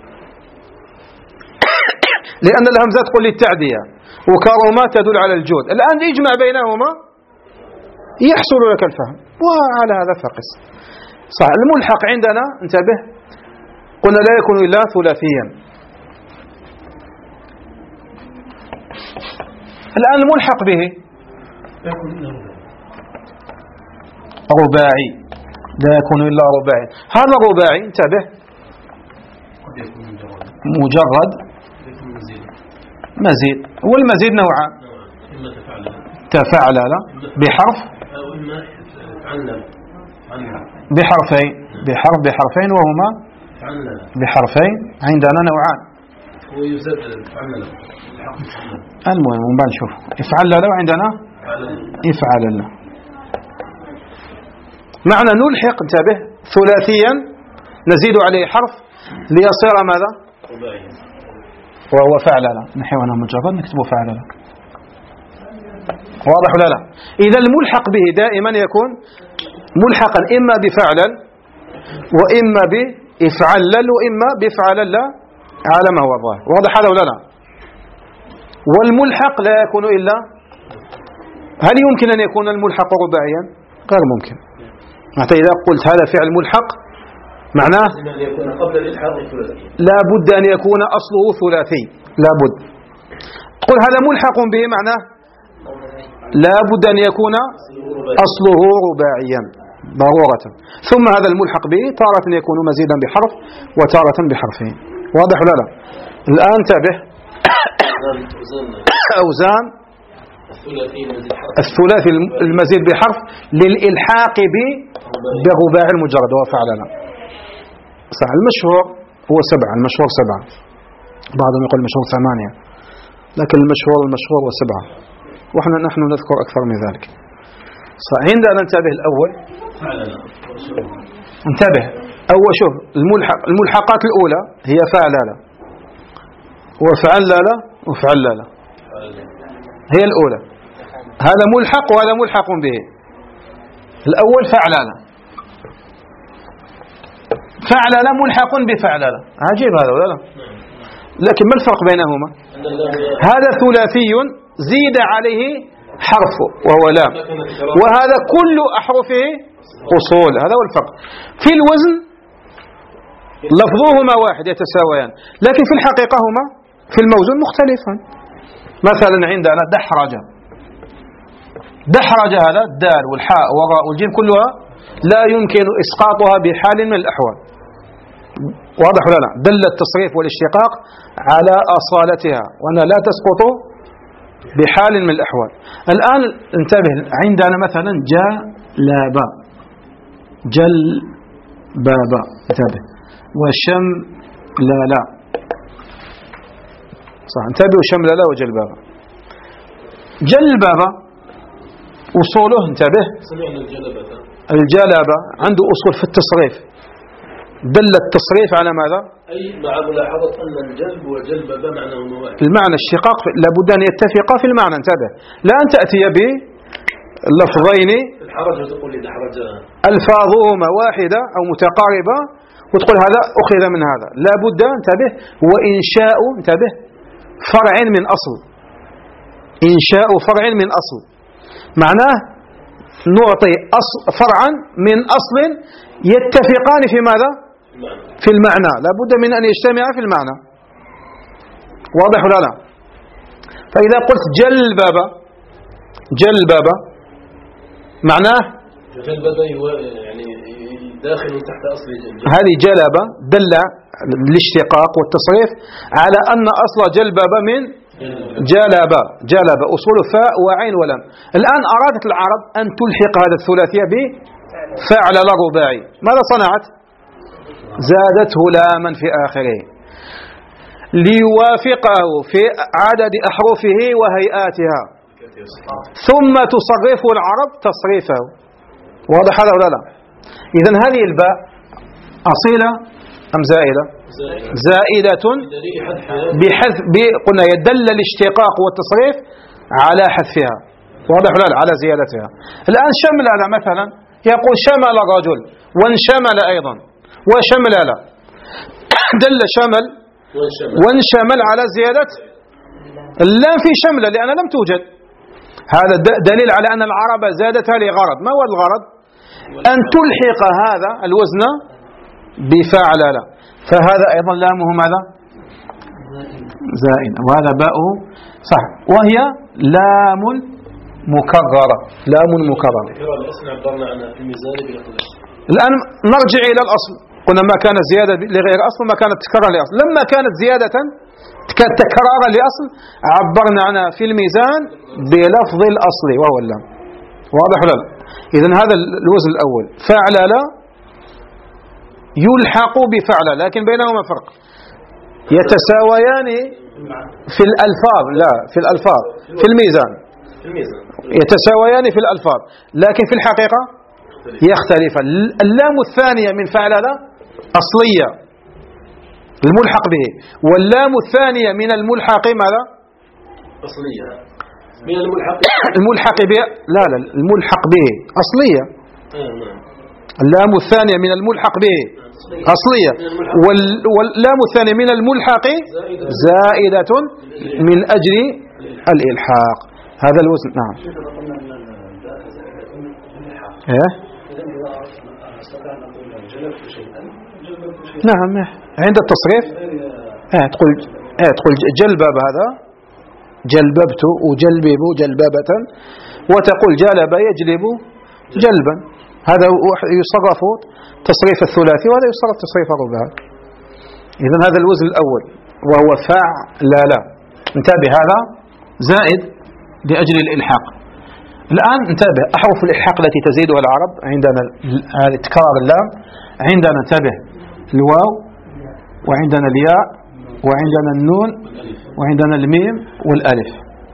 لأن الهمزة تقول للتعدية وكرمات تدل على الجود. الآن يجمع بينهما يحصل لك الفهم، وعلى هذا فقس. صح. الملحق عندنا انتبه، قلنا لا يكون إلا ثلاثيا. الآن الملحق به رباعي، لا يكون إلا رباعي. هذا الرباعي انتبه مجرد مزيد، والمزيد نوعان: تفعل بحرف بحرفين بحرف بحرفين وهما بحرفين. عندنا نوعان. المهم نشوف افعل له عندنا افعل له. معنى نلحق انتبه ثلاثيا نزيد عليه حرف ليصير ماذا؟ وهو فعل له. نحن هنا مجرد نكتبه فعل له. واضح ولا لا؟ إذا الملحق به دائما يكون ملحقا إما بفعل وإما بإفعل وإما بفعل لا على ما هو الظاهر. واضح هذا ولا لا؟ والملحق لا يكون إلا، هل يمكن أن يكون الملحق رباعيا؟ غير ممكن. حتى إذا قلت هذا فعل ملحق معناه لا بد أن يكون أصله ثلاثي، لا بد. تقول هذا ملحق به معناه لا بد أن يكون أصله رباعيا ضرورة. ثم هذا الملحق به تارة يكون مزيدا بحرف وتارة بحرفين. واضح ولا لا؟ الآن تابع أوزان الثلاثي المزيد بحرف للإلحاق برباع المجرد وفعلنا. صح. المشهور هو سبعة، المشهور سبعة، بعضهم يقول المشهور ثمانية، لكن المشهور المشهور هو سبعة، وإحنا نحن نذكر أكثر من ذلك. صح. عندنا ننتبه الأول، انتبه أول، شوف الملحق، الملحقات الأولى هي فعلالة وفعلالة وفعلالة، هي الأولى، هذا ملحق وهذا ملحق به. الأول فعلالة، فعلالة ملحق بفعلالة، عجيب هذا ولا لا؟ لكن ما الفرق بينهما؟ هذا ثلاثي زيد عليه حرف وهو لام، وهذا كل أحرفه أصول، هذا هو الفرق. في الوزن لفظهما واحد يتساويان، لكن في الحقيقة هما في الموزون مختلفان. مثلا عندنا دحرج، دحرج هذا الدال والحاء والراء والجيم كلها لا يمكن إسقاطها بحال من الأحوال، واضح ولا لا؟ دل التصريف والاشتقاق على أصالتها وأنها لا تسقط بحال من الأحوال. الآن انتبه، عندنا مثلا جلب، جلباب، انتبه، وشم لا لا، صح، انتبهوا، شم لا لا وجلباب. جلباب أصوله، انتبه، الجلبة عنده أصول في التصريف، دل التصريف على ماذا؟ أي مع ملاحظة أن الجلب وجلبة معناهما واحد، المعنى الشقاق لابد أن يتفقا في المعنى، انتبه، لا أن تأتي بلفظين الحرج وتقول لي دحرج ألفاظهما واحدة أو متقاربة وتقول هذا أخذ من هذا، لابد، انتبه، وإنشاء، انتبه، فرع من أصل، إنشاء فرع من أصل، معناه نعطي أصل فرعا من أصل يتفقان في ماذا؟ في المعنى، لابد من أن يجتمع في المعنى، واضح ولا لا؟ فإذا قلت جلباب، جلباب معناه جلباب يعني داخل تحت أصل جلباب، هذه جلبة دل الاشتقاق والتصريف على أن أصل جلباب من جلب، جلب أصول فاء وعين ولم. الآن أرادت العرب أن تلحق هذا الثلاثية بفعل رباعي، ماذا صنعت؟ زادته لاما في آخره ليوافقه في عدد أحرفه وهيئاتها، ثم تصرفه العرب تصريفه، واضح هذا ولا لا؟ إذن هذه الباء أصيلة أم زائدة؟ زائدة بحذف، قلنا يدل الاشتقاق والتصريف على حذفها، واضح ولا لا؟ على زيادتها. الآن شمل هذا مثلا يقول شمل الرجل، وانشمل أيضا، وشمل لا دل شمل وانشمل على زيادة اللام في شمل لأنها لم توجد. هذا دليل على أن العرب زادتها لغرض، ما هو الغرض؟ أن تلحق هذا الوزن بفعل، فهذا أيضا لامه ماذا؟ زائن، وهذا باؤه صح، وهي لام مكررة، لام مكررة. الآن نرجع إلى الأصل، قلنا ما كان زيادة لغير أصل وما كانت تكرار لأصل. لما كانت زيادة تكرارا لأصل عبرنا عنها في الميزان بلفظ الأصل وهو اللام، واضح ولا لا؟ إذن هذا الوزن الأول، فعل لا يلحق بفعل، لكن بينهما فرق، يتساويان في الألفاظ، لا في الألفاظ، في الميزان يتساويان في الألفاظ، لكن في الحقيقة يختلف. اللام الثانية من فعل لا أصلية الملحق به، واللام الثانية من الملحق ماذا؟ أصلية من الملحق الملحق به، لا لا الملحق به أصلية، اللام الثانية من الملحق به أصلية، واللام الثانية من الملحق زائدة من أجل الإلحاق، هذا الوزن. نعم. إيه؟ نعم عند التصريف إيه تقول إيه تقول جلباب هذا جلببت وجلبب جلببة، وتقول جلب يجلب جلبا، هذا يصرف تصريف الثلاثي وهذا يصرف تصريف الرباعي. إذن هذا الوزن الأول وهو فعل لا، انتبه، هذا زائد لأجل الإلحاق. الآن انتبه، أحرف الإلحاق التي تزيدها العرب عندنا هذه تكرار اللام، عندنا انتبه الواو، وعندنا الياء، وعندنا النون، وعندنا الميم والألف.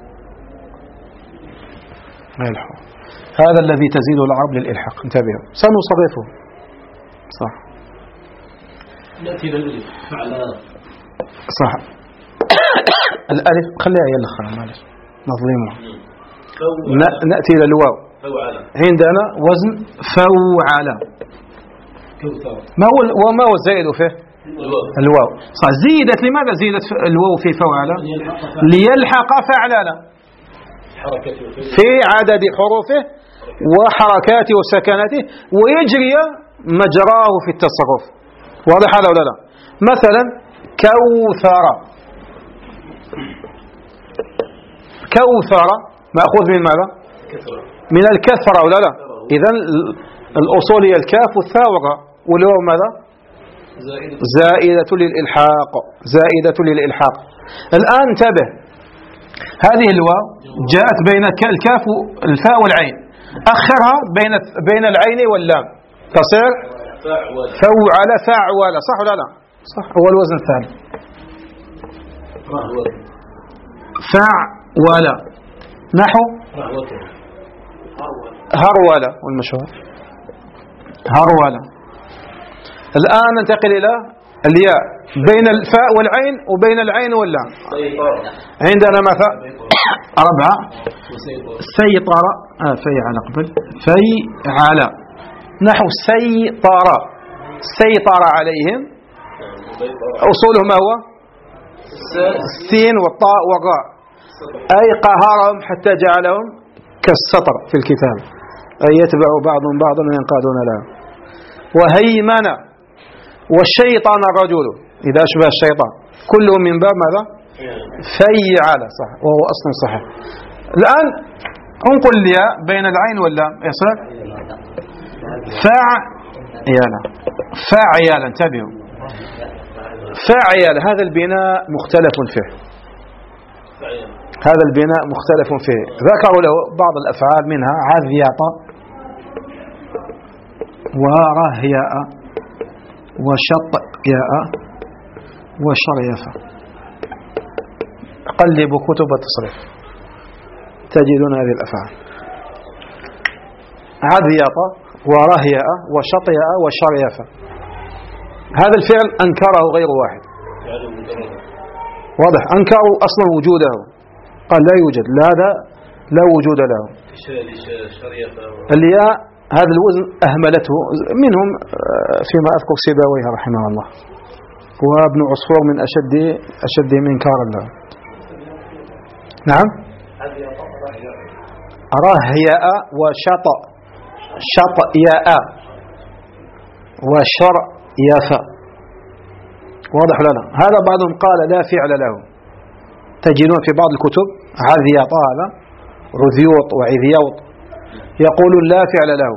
هذا الذي تزيد العرب للإلحاق، انتبهوا سنصرفه صح. نأتي للألف فعلا صح. الألف خليها هي الأخرى معلش نظلمها. نأتي إلى الواو، عندنا وزن فوعل. ما هو وما هو الزائد فيه؟ الواو. صح. زيدت، لماذا زيدت الواو في فوعل؟ ليلحق فعلنا في عدد حروفه وحركاته وسكناته ويجري مجراه في التصرف. واضح هذا ولا لا؟ مثلا كوثر، كوثر مأخوذ من ماذا؟ من الكثرة ولا لا؟ إذن الأصول هي الكاف والثاء والراء، والواو ماذا؟ زائدة للإلحاق، زائدة للإلحاق. الآن انتبه، هذه الواو جاءت بين الكاف الفاء والعين، أخرها بين بين العين واللام تصير فوعل فعول. صح ولا لا؟ صح. هو الوزن الثاني فعول نحو هرول والمشهور هرول. الآن ننتقل إلى الياء بين الفاء والعين وبين العين واللام. عندنا مثلا أربعة سيطر آه فيعل قبل فيعل نحو سيطر، سيطر عليهم. أصوله ما هو؟ السين والطاء والراء، أي قهرهم حتى جعلهم كالسطر في الكتاب، أي يتبع بعضهم بعضا وينقادون له. وهيمن والشيطان الرجل إذا أشبه الشيطان، كله من باب ماذا؟ فيعل. صح، وهو أصلا صحيح. الآن انقل الياء بين العين واللام يصير فعيل، فعيل. انتبهوا، فعيل هذا البناء مختلف فيه، هذا البناء مختلف فيه. ذكروا له بعض الأفعال منها عذيط ورهياء وشطياء وشريفة. قلبوا كتب التصريف تجدون هذه الأفعال: عذيط ورهياء وشطياء وشريفة. هذا الفعل أنكره غير واحد، واضح، أنكروا أصلا وجوده، قال لا يوجد، لا لا, لا وجود له. الياء هذا الوزن أهملته، منهم فيما أذكر سيبويه رحمه الله، وابن عصفور من أشد أشدهم إنكارا له. نعم، رهياء وشط شطياء وشريفة. واضح لنا هذا؟ بعضهم قال لا فعل له، تجدون في بعض الكتب عذيط هذا رذيوط وعذيوط، يقولون لا فعل له،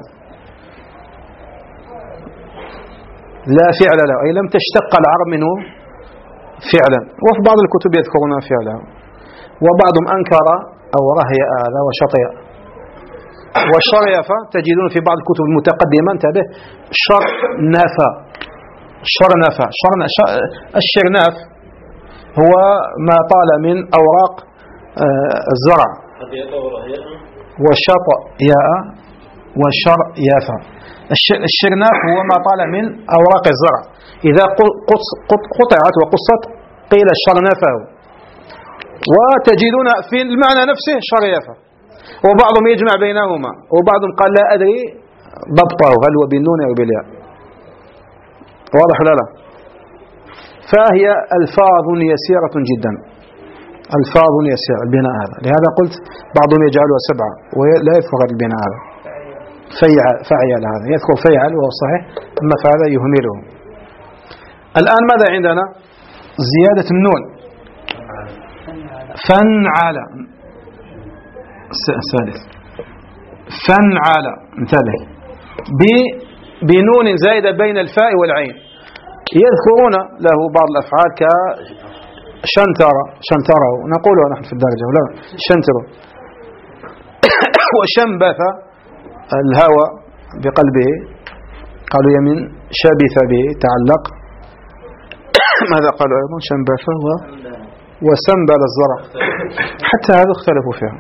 لا فعل له، أي لم تشتق العرب منه فعلا. وفي بعض الكتب يذكرون فعله. وبعضهم أنكر أو رهي هذا وشطيء. والشريفة تجدون في بعض الكتب المتقدمة، انتبه، شرنفة، شرنفة الشرناف هو ما طال من أوراق الزرع، وشطياء وشريفة. الشرناف هو ما طال من أوراق الزرع، إذا قطعت وقصت قيل الشرنفة. وتجدون في المعنى نفسه شريفة، وبعضهم يجمع بينهما، وبعضهم قال لا أدري ضبطه هل هو بالنون أو بالياء. واضح ولا لا؟ فهي ألفاظ يسيرة جدا، ألفاظ يسيرة البناء هذا. لهذا قلت بعضهم يجعلها سبعة ولا يذكر البناء هذا. فيعل فعيل هذا يذكر فيعل وهو صحيح، أما فهذا يهمله. الآن ماذا عندنا؟ زيادة النون، فنعل الثالث، فنعل. انتبه، بنون زائدة بين الفاء والعين. يذكرون له بعض الأفعال كشنتر، شنتره نقولها نحن في الدرجة، ولا شنتره وشنبث الهوى بقلبه، قالوا يمين شبث به تعلق. ماذا قالوا أيضا؟ شنبث وسنبل الزرع، حتى هذا اختلفوا فيها.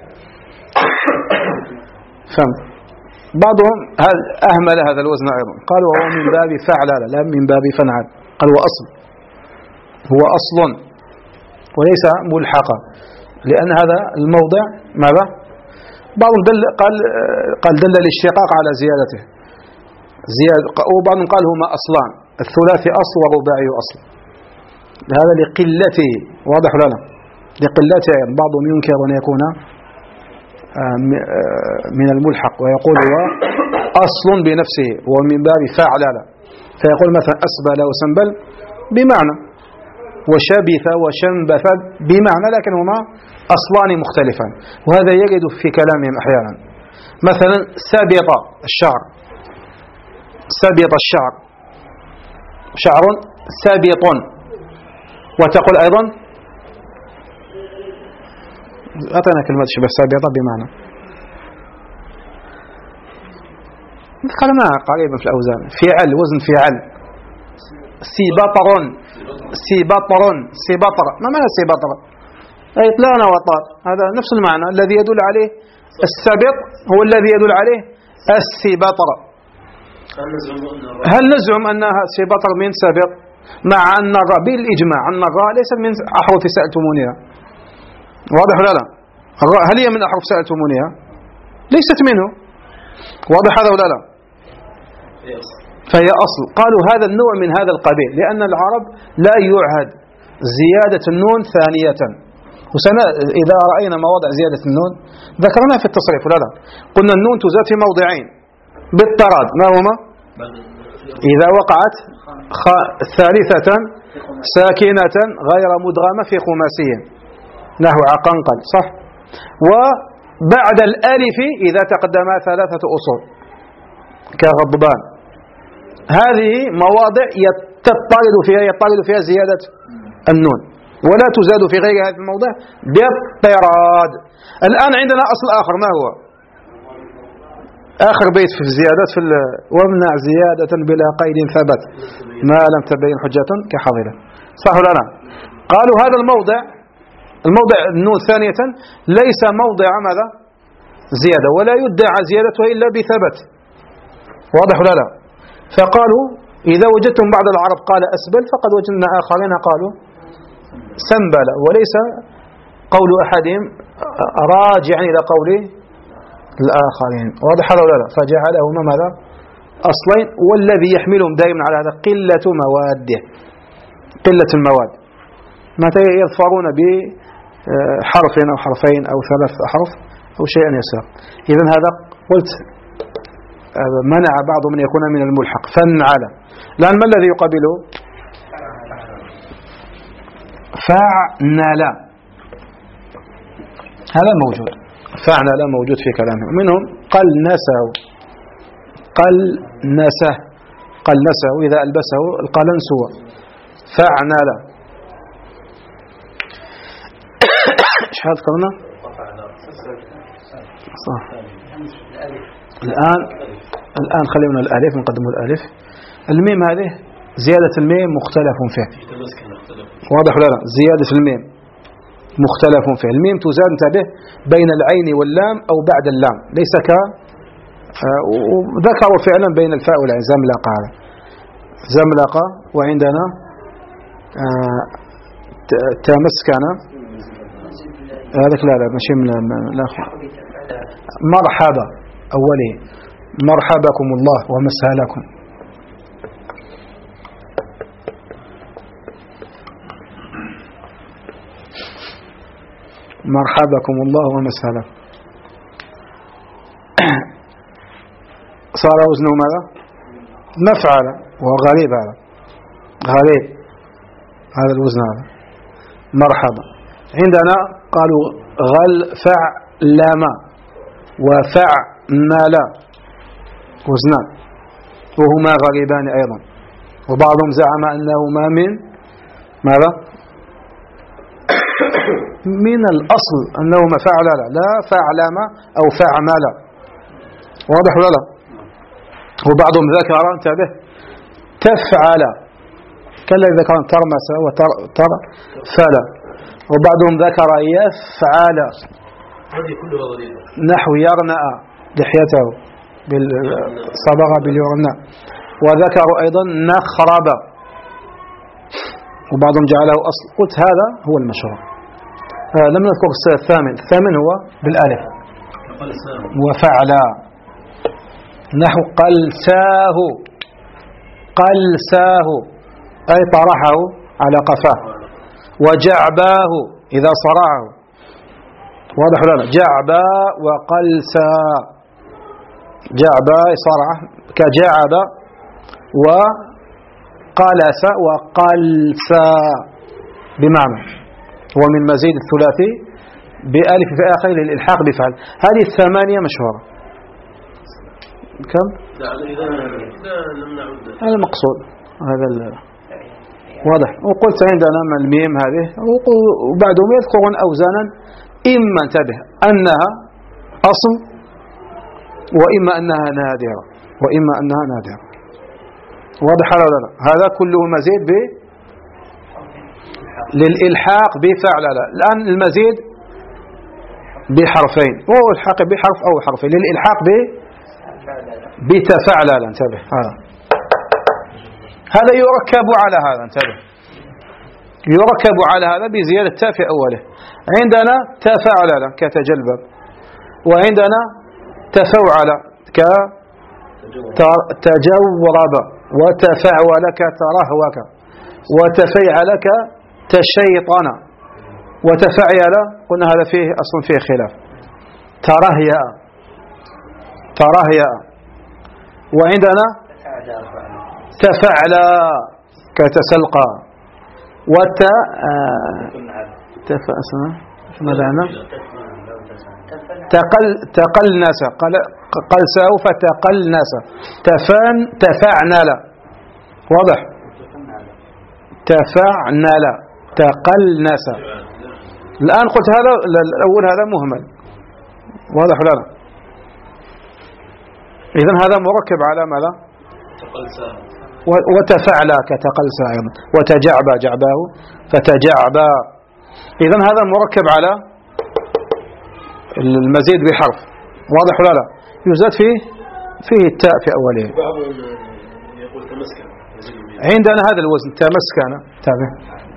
فهم بعضهم أهمل هذا الوزن أيضا، قالوا هو من باب فعل لا من باب فنعل، قال هو أصل، هو أصل وليس ملحقا، لأن هذا الموضع ماذا؟ بعضهم دل قال قال دل الاشتقاق على زيادته زيادة، وبعضهم قال هما أصلان، الثلاثي أصل والرباعي أصل، هذا لقلته، واضح ولا لا؟ لقلته. بعضهم ينكر أن يكون من الملحق ويقول هو أصل بنفسه ومن باب فعل، فيقول مثلا أسبل وسنبل بمعنى، وشبث وشنبث بمعنى، لكنهما أصلان مختلفان، وهذا يجد في كلامهم أحيانا. مثلا سبط الشعر، سبط الشعر شعر سبط، وتقول أيضا أعطينا كلمة شبه سابطة بمعنى ذكرناها قريبا في الأوزان، فعل وزن فعل، سبطر سبطر سبطر، ما معنى سبطر؟ أي طلعنا وطار، هذا نفس المعنى الذي يدل عليه السبط هو الذي يدل عليه السبطر. هل نزعم أنها سبطر من سبط مع أن الراء بالإجماع أن الراء ليست من أحرف سألتمونها؟ واضح ولا لا؟ الراء هل هي من أحرف سألتمونها؟ ليست منه، واضح هذا ولا لا؟ فهي أصل. قالوا هذا النوع من هذا القبيل، لأن العرب لا يعهد زيادة النون ثانية، وسنة إذا رأينا مواضع زيادة النون ذكرناها في التصريف ولا لا؟ قلنا النون تزاد في موضعين بالطراد، ما هما؟ إذا وقعت ثالثة ساكنة غير مدغمة في خماسية نحو عقنقل، صح؟ وبعد الألف إذا تقدمها ثلاثة أصول كغضبان. هذه مواضع يتطرد فيها يطرد فيها زيادة النون، ولا تزاد في غير هذا الموضع باضطراد. الآن عندنا أصل آخر، ما هو؟ آخر بيت في الزيادات في وامنع زيادة بلا قيد ثبت ما لم تبين حجة كحاضرة، صح ولا لا؟ قالوا هذا الموضع الموضع النون ثانية ليس موضع ماذا؟ زيادة، ولا يدعى زيادتها إلا بثبت، واضح ولا لا؟ فقالوا إذا وجدتم بعض العرب قال أسبل فقد وجدنا آخرين قالوا سنبل، وليس قول أحدهم راجعا إلى قول الآخرين، واضح هذا ولا لا؟ فجعلهما ماذا؟ أصلين، والذي يحملهم دائما على هذا قلة مواده، قلة المواد، متى يظفرون بحرف أو حرفين أو ثلاث أحرف أو شيئا يسير. إذن هذا قلت منع بعض من يكون من الملحق فنعل. الآن ما الذي يقابله؟ فعنل، هذا موجود، فعنل موجود في كلامهم. منهم قل نسه، قل نسه قل نسه إذا ألبسه القلنس هو فعنل. ايش هذا قلنا؟ صح. الآن الآن خلينا الألف، نقدم الألف. الميم هذه زيادة الميم مختلف فيه، واضح ولا لا؟ زيادة الميم مختلف فيه. الميم تزاد انتبه بين العين واللام أو بعد اللام، ليس ك وذكروا فعلا بين الفاء والعين زملقة، زملقة. وعندنا تمسكن، هذاك لا لا ماشي من الآخر. مرحبا أولي مرحبكم الله ومسهلكم. مرحبكم الله ومسهلكم. صار وزنه ماذا؟ مفعل، وهو غريب، هذا غريب هذا الوزن هذا مرحبا. عندنا قالوا غل فعلما وفعملا وزنان، وهما غريبان أيضا. وبعضهم زعم أنهما من ماذا؟ من الأصل أنه ما فعل لا, لا فعلم أو فعمل. واضح ولا لا؟ وبعضهم ذكر انتبه تفعل كلا ذكر ترمس وترفل، وبعضهم ذكر يفعل نحو يرنأ لحيته بالصبغة باليرناء، وذكروا أيضا نخرب، وبعضهم جعله أصل. قلت هذا هو المشهور. آه لم نذكر الثامن. الثامن هو بالألف وفعل نحو قلساه، قلساه أي طرحه على قفاه، وجعباه إذا صرعه. واضح ولا لا؟ جعبا وقلسا، جعبا صرعه كجعب، وقلس وقلسا بمعنى، ومن مزيد الثلاثي بألف في آخره للإلحاق بفعل. هذه الثمانية مشهورة. كم؟ هذا المقصود، هذا واضح. وقلت عندنا من الميم هذه، وبعدهم يذكرون أوزانا إما انتبه أنها أصل، وإما أنها نادرة، وإما أنها نادرة. واضح ولا لا؟ هذا كله مزيد ب للإلحاق بفعل. لا الآن المزيد بحرفين، وهو الحاق بحرف أو حرفين. للإلحاق ب بتفعل. لا انتبه، هذا هذا يركب على هذا، انتبه يركب على هذا بزيادة تاء في أوله. عندنا تفعل كتجلبب، وعندنا تفوعل كتجورب، وتفعول كترهوك، وتفيعل كتشيطن، وتفعل قلنا هذا فيه أصلا فيه خلاف. ترهيا ترهيا، وعندنا تفعل كتسلقى، وت تفأسنا ماذا عندنا تقل تقلنس قلسه فتقلنس، تفان تفعنل. واضح؟ تفعنل تقلنس. الآن قلت هذا الأول هذا مهمل. واضح ولا لا؟ إذن هذا مركب على ماذا؟ وتفعل كتقلس أيضا، وتجعب جعباه فتجعب. إذن هذا مركب على المزيد بحرف. واضح ولا لا؟ يزاد فيه فيه التاء في أوله. يقول تمسكن. عندنا هذا الوزن تمسكن، تابع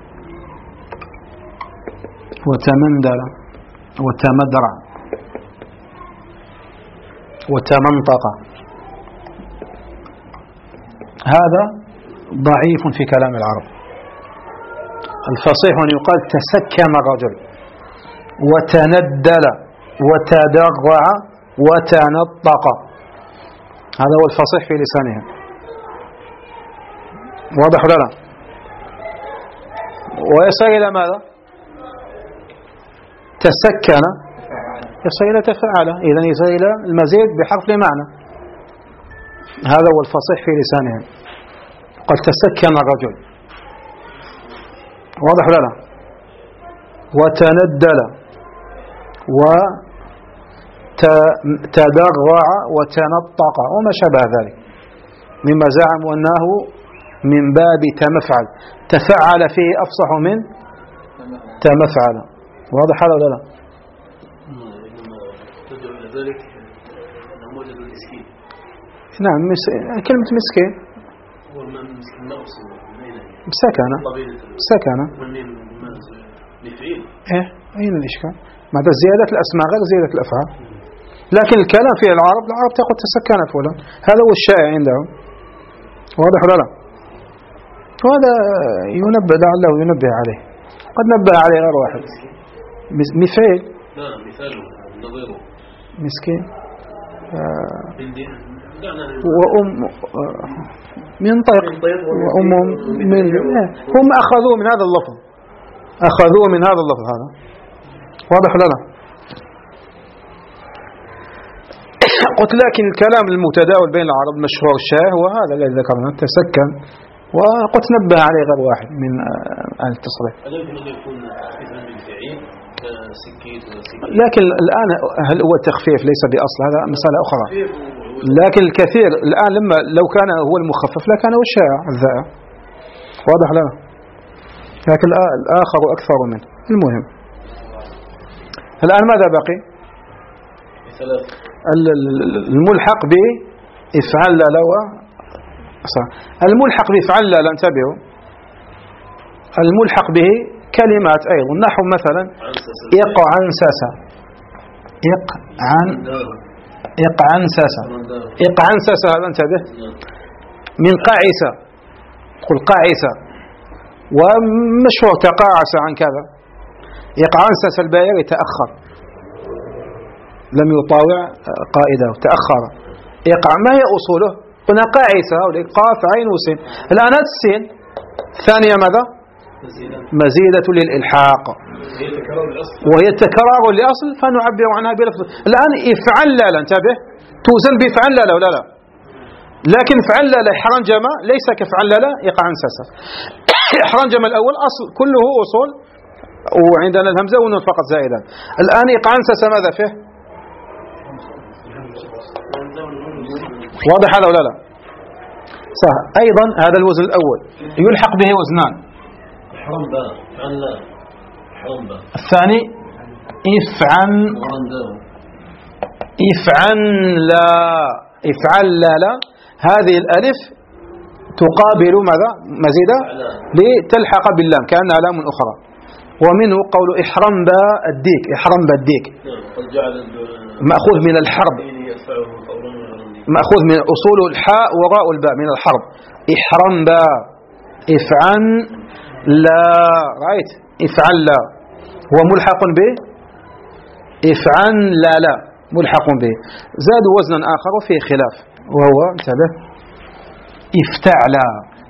وتمندل وتمدرع وتمنطق. هذا ضعيف في كلام العرب. الفصيح أن يقال تسكن الرجل، وتندل وتدرع وتنطق. هذا هو الفصيح في لسانها. واضح ولا لا؟ ويصل إلى ماذا؟ تسكن يصل إلى تفعل. إذن يصل إلى المزيد بحرف لمعنى. هذا هو الفصيح في لسانهم. قد تسكن الرجل. واضح ولا لا؟ وتندل وتدرع وتنطق وما شابه ذلك، مما زعموا أنه من باب تمفعل. تفعل فيه أفصح من تمفعل. واضح هذا ولا لا؟ تدعو إلى ذلك أنه موجد المسكين. نعم، مس... كلمة مسكين هو المسكين نقص سكنة سكنة لفعيل. إيه أين الإشكال؟ مع زيادة الأسماء غير زيادة الأفعال. لكن الكلام في العرب، العرب تقول تسكن فلان، هذا هو الشائع عندهم. واضح ولا لا؟ وهذا ينبه، لعله ينبه عليه، قد نبه عليه غير واحد. مثال لا مثال نظيره مسكين. آه وأم من طيق وأم من هم أخذوه من هذا اللفظ، أخذوه من هذا اللفظ هذا. واضح ولا لا؟ قلت لكن الكلام المتداول بين العرب المشهور الشائع هو هذا الذي ذكرنا، تسكن وقلت نبه عليه غير واحد من أهل التصريف. هل يمكن أن يكون تخفيفا بالفعيل كسكيت وسكيت؟ لكن الآن هل هو التخفيف ليس بأصل، هذا مسألة أخرى. لكن الكثير الآن لما لو كان هو المخفف لكان هو الشائع الذائع، واضح لنا، لكن الآخر أكثر منه. المهم الآن ماذا بقي؟ الملحق بإفعل لا و الملحق بإفعل لا انتبهوا، الملحق به كلمات أيضا، نحو مثلا إقعنسس، إقعن إقعنسس إقعنسس هذا انتبه، من قاعسة، قل قاعسة، ومشهور تقاعس عن كذا. إقعنسس البائر يتأخر، لم يطاوع قائده، تأخر. إقع ما هي أصوله؟ قلنا قاعسة، قاف عين وسين. الآن السين ثانية ماذا؟ مزيدة للإلحاق، وهي التكرار لأصل فنعبر عنها بلفظ. الآن افعل لا لا انتبه، توزن بفعل لا لا ولا لا، لكن فعل لا لا إحرنجم ليس كفعل لا لا إقعنسس. إحرنجم الأول أصل كله أصول، وعندنا الهمزة ونون فقط زائدا. الآن إقعنسس ماذا فيه؟ واضح هذا ولا لا؟ صح. أيضا هذا الوزن الأول يلحق به وزنان، الثاني افعن افعن لا افعل لا لا، هذه الألف تقابل ماذا؟ مزيدة لتلحق باللام كأنها لام أخرى. ومنه قول إحرم با الديك، إحرم با الديك مأخوذ من الحرب، مأخوذ من أصول الحاء وراء الباء من الحرب. إحرم با افعن لا، رأيت افعل لا هو ملحق به، افعن لا لا ملحق به. زادوا وزنا آخر فيه خلاف، وهو انتبه افتعلا،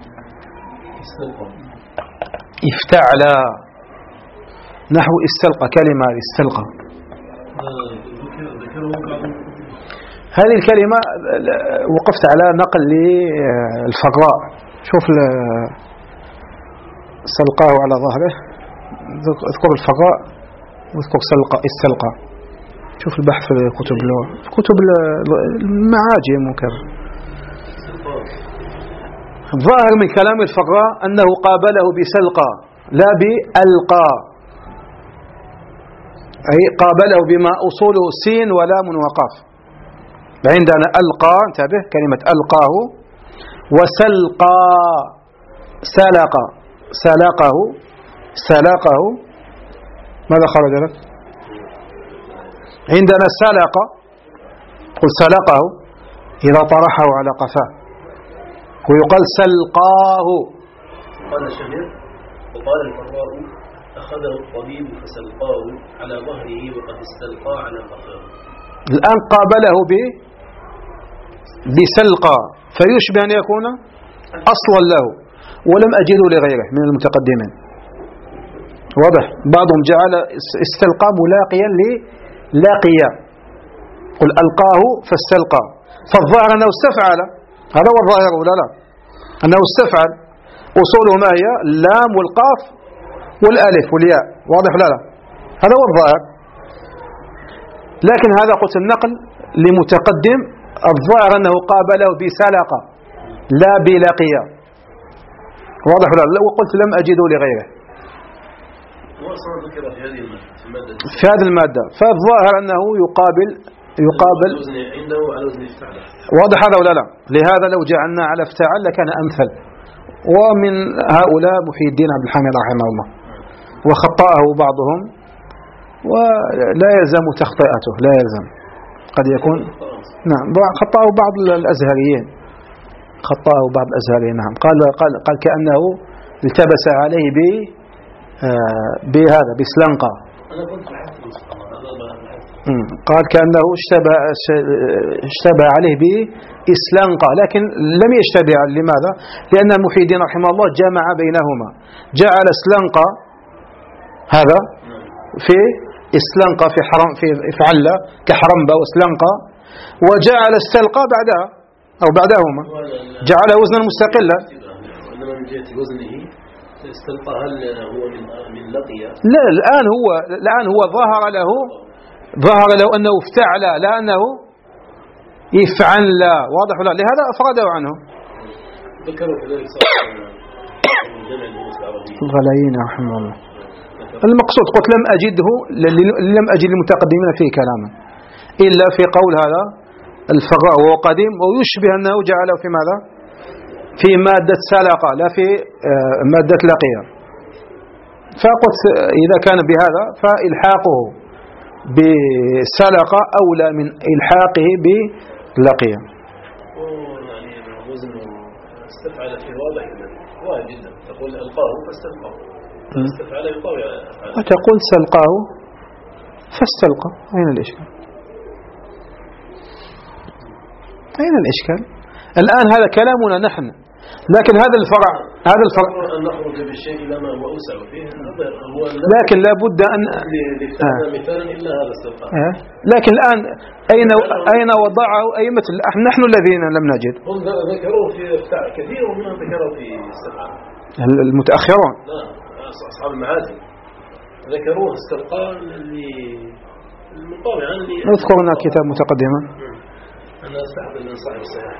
افتعلا نحو استلقى، كلمة استلقى. هذه الكلمة وقفت على نقل للفقراء، شوف سلقاه على ظهره، اذكر الفقراء واذكر سلقى استلقى، شوف البحث في كتب كتب المعاجم وكذا. ظاهر من كلام الفقراء أنه قابله بسلقى لا بألقى، أي قابله بما أصوله سين ولام وقاف. عندنا ألقى انتبه، كلمة ألقاه، وسلقى سلق سلقه سلقه ماذا خرج لك؟ عندنا سلق، قل سلقه إذا طرحه على قفاه، ويقال سلقاه. قال الشهير وقال الفراء أخذه الطبيب فسلقاه على ظهره وقد استلقى على فخذه. الآن قابله ب بسلقى، فيشبه أن يكون أصلا له، ولم أجده لغيره من المتقدمين. واضح؟ بعضهم جعل استلقى ملاقيا للاقيا، قل ألقاه فاستلقى، فالظاهر أنه استفعل، هذا هو الظاهر ولا لا؟ أنه استفعل. أصوله ما هي؟ اللام والقاف والألف والياء، واضح لا لا؟ هذا هو الظاهر. لكن هذا قلت النقل لمتقدم، الظاهر أنه قابله بسلقة لا بلقيا، واضح ولا لا؟ وقلت لم أجده لغيره في هذه المادة، فالظاهر أنه يقابل يقابل واضح هذا ولا لا؟ لهذا لو جعلنا على افتعل لكان أمثل. ومن هؤلاء محي الدين عبد الحميد رحمه الله، وخطأه بعضهم ولا يلزم تخطئته، لا يلزم، قد يكون نعم خطأه بعض الأزهريين، خطأه بعض الأزهريين نعم، قال قال قال كأنه التبس عليه ب بهذا بسلنقة، قال كأنه اشتبه اشتبه عليه بإسلنقة، لكن لم يشتبه. لماذا؟ لأن محي الدين رحمه الله جمع بينهما، جعل سلنقة هذا في إسلنقة في حرم في فعلة كحرمبة وسلنقة، وجعل استلقى بعدها أو بعدهما، جعل وزنا مستقلا. إنما من جهة وزنه استلقى، هل هو من من لقي؟ لا، الآن هو الآن هو ظهر له ظهر له أنه افتعل لا أنه يفعل، لا واضح ولا؟ لهذا أفرده عنه. ذكروا كذلك جمع الدروس العربية الغلايين رحمه الله. المقصود قلت لم أجده لم أجد المتقدمين فيه كلاما إلا في قول هذا الفراء وهو قديم، ويشبه أنه جعله في ماذا؟ في مادة سلقة لا في مادة لقية. فقلت إذا كان بهذا فإلحاقه بسلقة أولى من إلحاقه بلقية. يعني وزن استفعل في واضح واضح جدا، تقول ألقاه فاستلقاه، استفعل يقوي أفعاله، وتقول سلقاه فاستلقى. أين الإشكال؟ أين الإشكال؟ الآن هذا كلامنا نحن، لكن هذا الفرع هذا الفرع أن نخرج بالشيء إلى ما هو أوسع فيه، هو لكن لا بد أن آه. مثالا إلا هذا استلقاه. آه. لكن الآن أين أين وضعه أي مثل نحن الذين لم نجد. هم ذكروه في كثير منهم ذكروا في استلقاه، المتأخرون لا أصحاب المعازي ذكروه استلقاه للمقاومة يعني. اذكرنا كتاب متقدما. أنا أستحضر من صاحب الصحيح.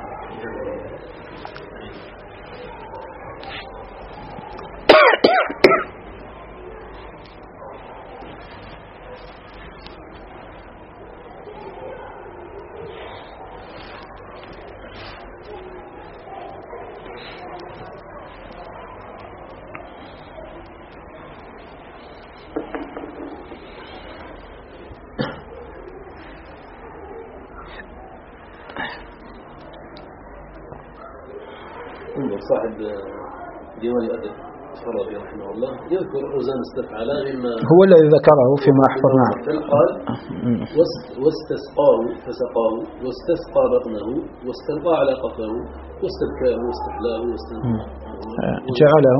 صاحب ديوان الأدب الفارابي رحمه الله يذكر أوزان استفعالا مما هو الذي ذكره فيما أحفظنا. قال واستسقاه فسقاه، واستسقى بطنه، واستلقى على قفاه، واستبكاه، واستحلاه، واستنقاه جعله.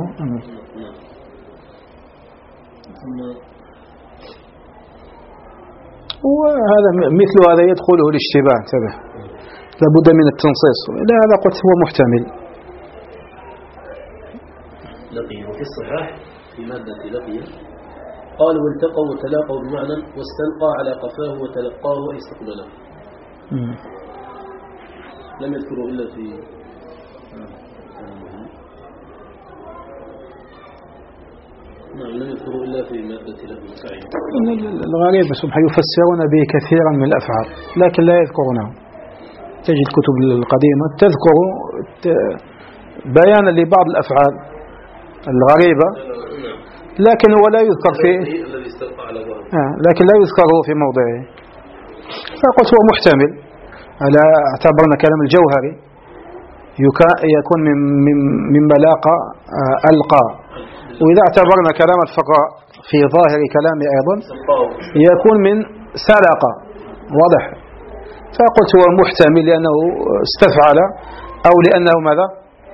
وهذا مثل هذا يدخله الاشتباه، انتبه لابد من التنصيص. لهذا قلت هو محتمل. لقي وفي الصحاح في مادة لقي قال والتقوا وتلاقوا بمعنى واستلقى على قفاه وتلقاه واستقبله. لم يذكروا إلا في نعم لم يذكروا إلا في مادة لقي سعيد. الغريب سبحانه يفسرون به كثيرا من الأفعال لكن لا يذكرونه. تجد الكتب القديمة تذكر بيانا لبعض الأفعال الغريبة لكن هو لا يذكر فيه، لكن لا يذكره في موضعه. فقلت هو محتمل على اعتبرنا كلام الجوهري يكون مما لاقى ألقى، وإذا اعتبرنا كلام الفقراء في ظاهر كلامه أيضا يكون من سلق واضح. فقلت هو محتمل لأنه استفعل أو لأنه ماذا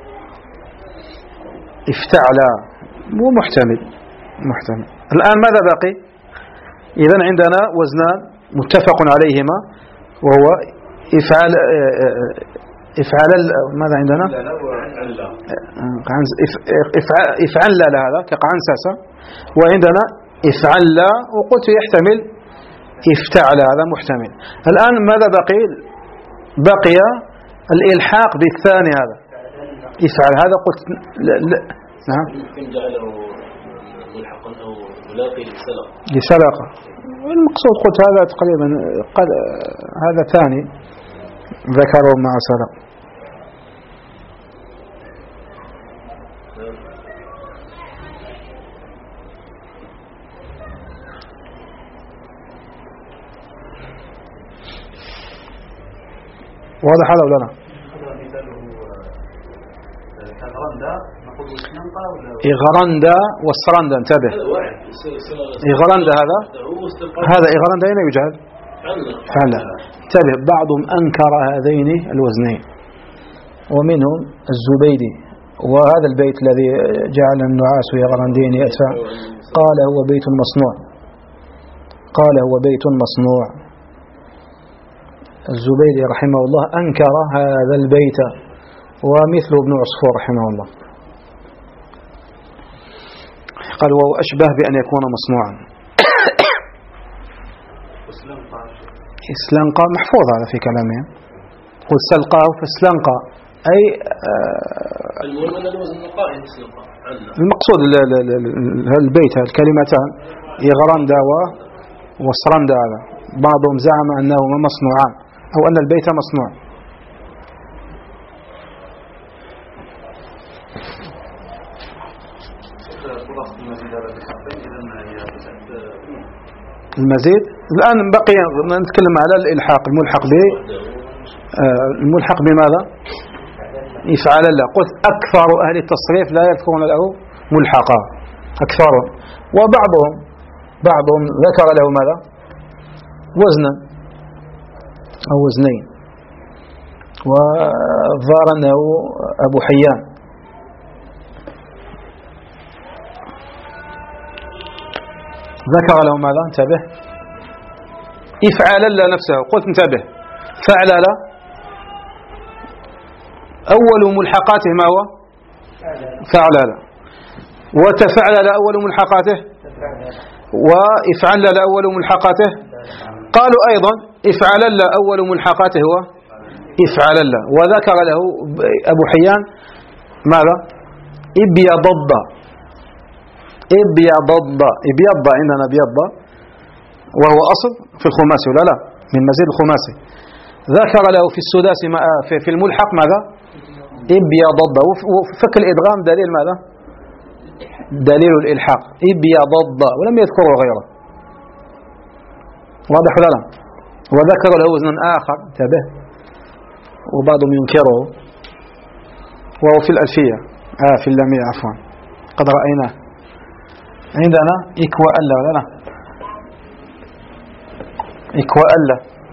افتعل، مو محتمل محتمل. الآن ماذا باقي؟ إذن عندنا وزنان متفق عليهما وهو إفعال إفعال ماذا عندنا؟ إفعال لا هذا كقعنسسة، وعندنا إفعال لا وقلت يحتمل افتعل، هذا محتمل. الآن ماذا بقي؟ بقي الإلحاق بالثاني هذا يفعل، هذا قلت لا لا نعم يمكن جعله ملحقا أو ملاقي لسلق لسلقة. المقصود قلت هذا تقريبا قد هذا ثاني ذكره مع سلق. واضح هذا ولا لا؟ إغرندا والسرندا، انتبه. إغرندا هذا هذا إغرندا أين يجعل؟ فعلا. انتبه بعضهم أنكر هذين الوزنين ومنهم الزبيدي، وهذا البيت الذي جعل النعاس إغرندين يأتى قال هو بيت مصنوع، قال هو بيت مصنوع. الزبيدي رحمه الله أنكر هذا البيت، ومثله ابن عصفور رحمه الله قال وهو أشبه بأن يكون مصنوعا. استلنقى محفوظ هذا في كلامهم، واستلقاه فاستلنقى أي المقصود البيت الكلمتان يغرندا وصرندا، هذا بعضهم زعم أنهما مصنوعان أو أن البيت مصنوع. المزيد الآن بقي نتكلم على الإلحاق الملحق به، الملحق بماذا؟ يفعل له. قلت أكثر أهل التصريف لا يذكرون له ملحقا، أكثرهم، وبعضهم بعضهم ذكر له ماذا؟ وزنا أو وزنين، وظهر أنه أبو حيان. ذكر له ماذا؟ انتبه، إفعال له نفسه. قلت انتبه، فعل له أول ملحقاته ما هو؟ فعل له. وتفعل له أول ملحقاته، وإفعل له أول ملحقاته. قالوا أيضا إفعل له أول ملحقاته هو إفعل له. وذكر له أبو حيان ماذا؟ إبيض إبيض إبيض عندنا إبيض، وهو أصل في الخماسي ولا لا؟ من مزيد الخماسي. ذكر له في السداسي في الملحق ماذا؟ إبيض. وفك الإدغام دليل ماذا؟ دليل الإلحاق. إبيض ولم يذكره غيره، واضح ولا لا؟ وذكر له وزن آخر انتبه، وبعضهم ينكره، وهو في الألفية آه في اللامية عفوا، قد رأيناه عندنا إكوى ألا ولا لا؟ إكوى ألا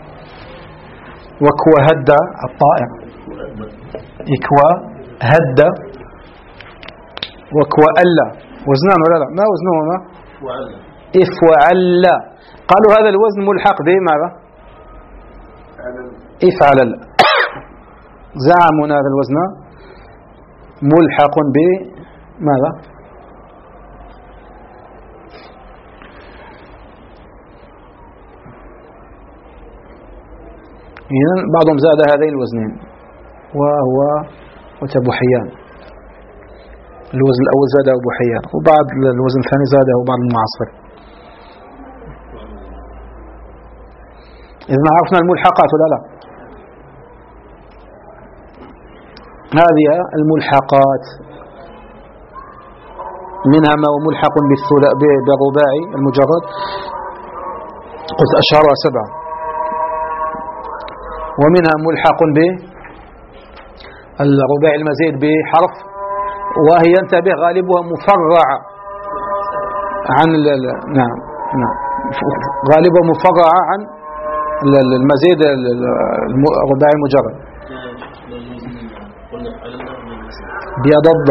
وكوى هدى الطائر، إكوى هدى وكوى ألا وزنان ولا لا؟ ما وزنهما؟ إفعل. قالوا هذا الوزن ملحق به ماذا؟ إفعل. زعموا هذا الوزن ملحق بماذا؟ إذن بعضهم زاد هذين الوزنين، وهو أبو حيان. الوزن الأول زاده أبو حيان، وبعد الوزن الثاني زاده بعض المعاصر. إذن عرفنا الملحقات ولا لا؟ هذه الملحقات، منها ما هو ملحق بالرباعي المجرد، قلت أشهرها سبعة، ومنها ملحق بالرباعي المزيد بحرف، وهي انتبه غالبها مفرعة عن نعم نعم غالبها مفرعة عن المزيد الرباعي المجرد. بيضض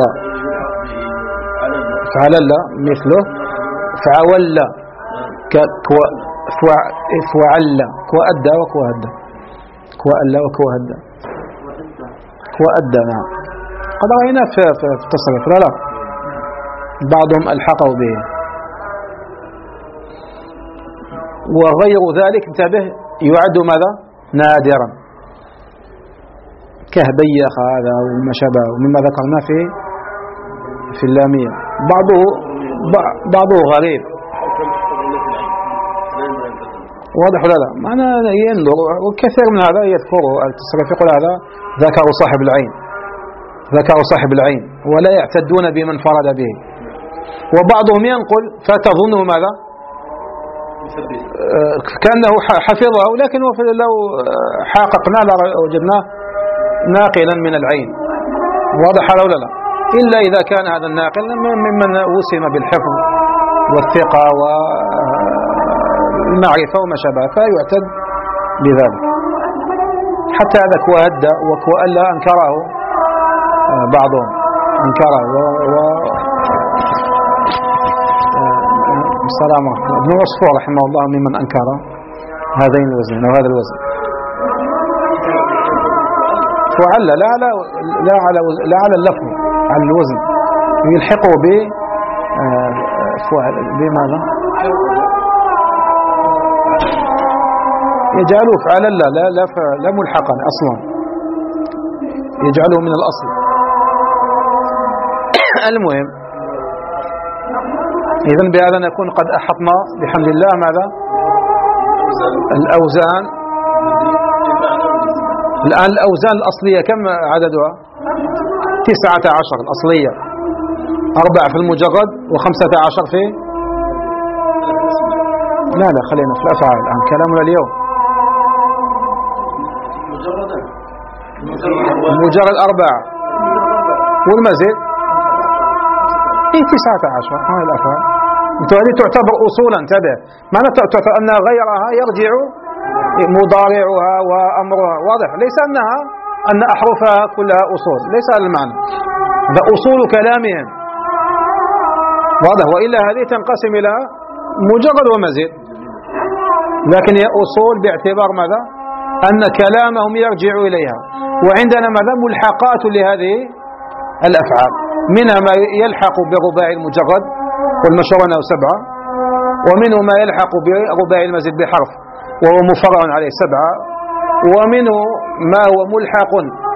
فعلل مثله فعول كفعل كوأدى وكوهدى كوألا وكوهدى كوأدى. نعم قد رأينا في التصريف لا لا بعضهم ألحقوا به. وغير ذلك انتبه يعد ماذا؟ نادرا، كهبيخ هذا وما شابه ومما ذكرنا في في اللامية. بعضه بعضه غريب، واضح ولا لا؟ معنى ينظر، وكثير من هذا يذكره التصريف، يقول هذا ذكر صاحب العين، ذكر صاحب العين، ولا يعتدون بمن فرد به. وبعضهم ينقل فتظنه ماذا؟ كأنه حفظه، لكن لو حققنا وجدناه ناقلا من العين، واضح ولا لا؟ إلا إذا كان هذا الناقل ممن وسم بالحفظ والثقة والمعرفة وما شابه، فيعتد بذلك. حتى هذا كوهدى وكوألا أنكره بعضهم، أنكره و السلام عليكم. ابن عصفور رحمه الله ممن أنكر هذين الوزنين أو هذا الوزن. فعل لا على لا على لا على اللفظ، على الوزن، يلحقه ب فعل بماذا؟ يجعله فعلا لا لا لا, لا ملحقا أصلا، يجعله من الأصل. المهم إذن بهذا نكون قد أحطنا بحمد الله ماذا؟ الأوزان. الآن الأوزان الأصلية كم عددها؟ تسعة عشر الأصلية، أربعة في المجرد وخمسة عشر في لا لا خلينا في الأفعال الآن كلامنا اليوم. المجرد أربعة والمزيد إيه تسعة عشر. هاي الأفعال هذه تعتبر أصولا. انتبه، معنى تعتبر أن غيرها يرجع مضارعها وأمرها، واضح؟ ليس أنها أن أحرفها كلها أصول، ليس هذا المعنى، هذا أصول كلامهم، واضح؟ وإلا هذه تنقسم إلى مجرد ومزيد، لكن هي أصول باعتبار ماذا؟ أن كلامهم يرجع إليها. وعندنا ماذا؟ ملحقات لهذه الأفعال، منها ما يلحق بالرباعي المجرد والمشهور أنه سبعة، ومنه ما يلحق برباعي المزيد بحرف وهو مفرع عليه سبعة، ومنه ما هو ملحق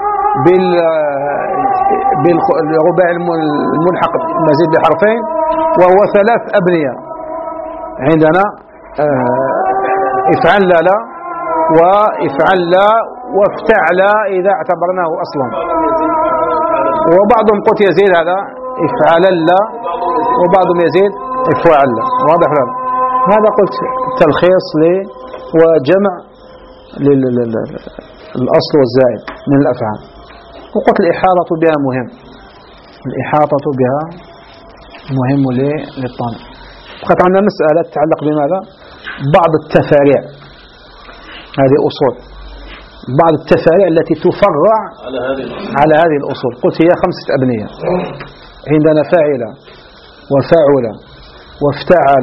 بالرباعي الملحق المزيد بحرفين وهو ثلاث أبنية. عندنا افعل لا لا وافعل لا وافتعل إذا اعتبرناه أصلا، وبعضهم قلت يزيد هذا افعل لا وبعضهم يزيد افعل لا، واضح لا؟ هذا قلت تلخيص لي وجمع للأصل والزائد من الأفعال. وقلت الإحاطة بها مهم، الإحاطة بها مهم للطالب. بقت عندنا مسألة تتعلق بماذا؟ بعض التفاريع، هذه أصول، بعض التفاريع التي تفرع على هذه الأصول. قلت هي خمسة أبنية. عندنا فاعل وفاعل وافتعل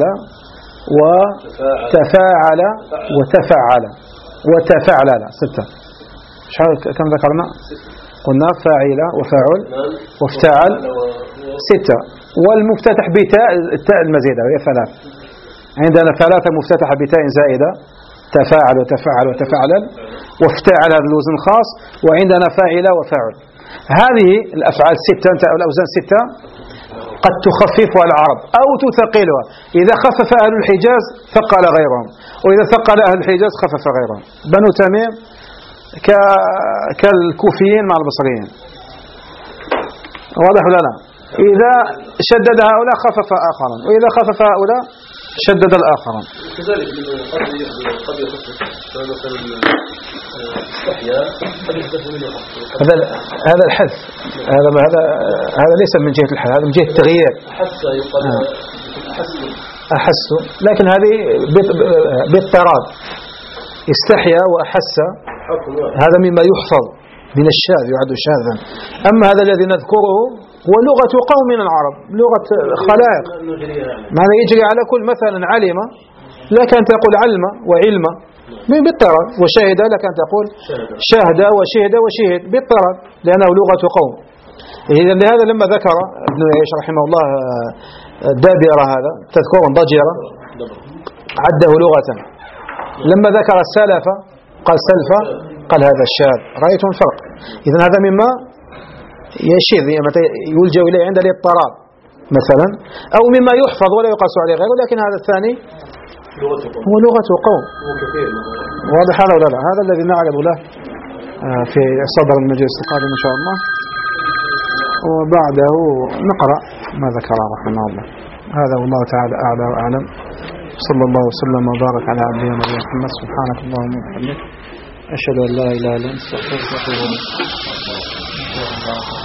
وتفاعل وتفعل وتفعل، ستة. كم ذكرنا؟ قلنا فاعل وفاعل وافتعل ستة، والمفتتح بتاء التاء المزيدة وهي ثلاث. عندنا ثلاثة مفتتحة بتاء زائدة، تفاعل وتفاعل وتفعل وافتعل هذا الوزن خاص، وعندنا فاعل وفاعل. هذه الأفعال ستة أو الأوزان ستة قد تخففها العرب أو تثقلها. إذا خفف أهل الحجاز ثقل غيرهم، وإذا ثقل أهل الحجاز خفف غيرهم. بنو تميم كالكوفيين مع البصريين، واضح ولا لا؟ إذا شدد هؤلاء خفف آخرا، وإذا خفف هؤلاء شدد الآخرون. كذلك قد يخفف مثلا استحياء قد يخفف منه. هذا هذا الحذف، هذا هذا هذا ليس من جهة الحذف، هذا من جهة التغيير. أحس يقال أحس أحس، لكن هذه باضطراد. استحيا وأحس هذا مما يحفظ من الشاذ، يعد شاذا. أما هذا الذي نذكره هو لغة قوم من العرب، لغة خلائق، معنى يجري على كل. مثلا علم لك أن تقول علم وعلم باضطراد، وشهد لك أن تقول شاهد وشهد وشهد باضطراد، لأنه لغة قوم. إذا لهذا لما ذكر ابن عيش رحمه الله الدابرة هذا تذكرون ضجيرة عده لغة، لما ذكر السلف قال سلفة، قال هذا الشاذ. رأيتم الفرق؟ إذن هذا مما يشذ متى يلجأ إليه عند الاضطراب مثلا، أو مما يحفظ ولا يقاس عليه غيره، لكن هذا الثاني هو لغة قوم. واضح هذا ولا لا؟ هذا الذي نعرض له في صدر المجلس القادم إن شاء الله، وبعده نقرأ ما ذكر رحمه الله. هذا والله تعالى أعلى وأعلم. صلى الله وسلم وبارك على عبده ونبينا محمد. سبحانك اللهم وبحمدك، أشهد أن لا إله إلا أنت، أستغفرك وأتوب إليك.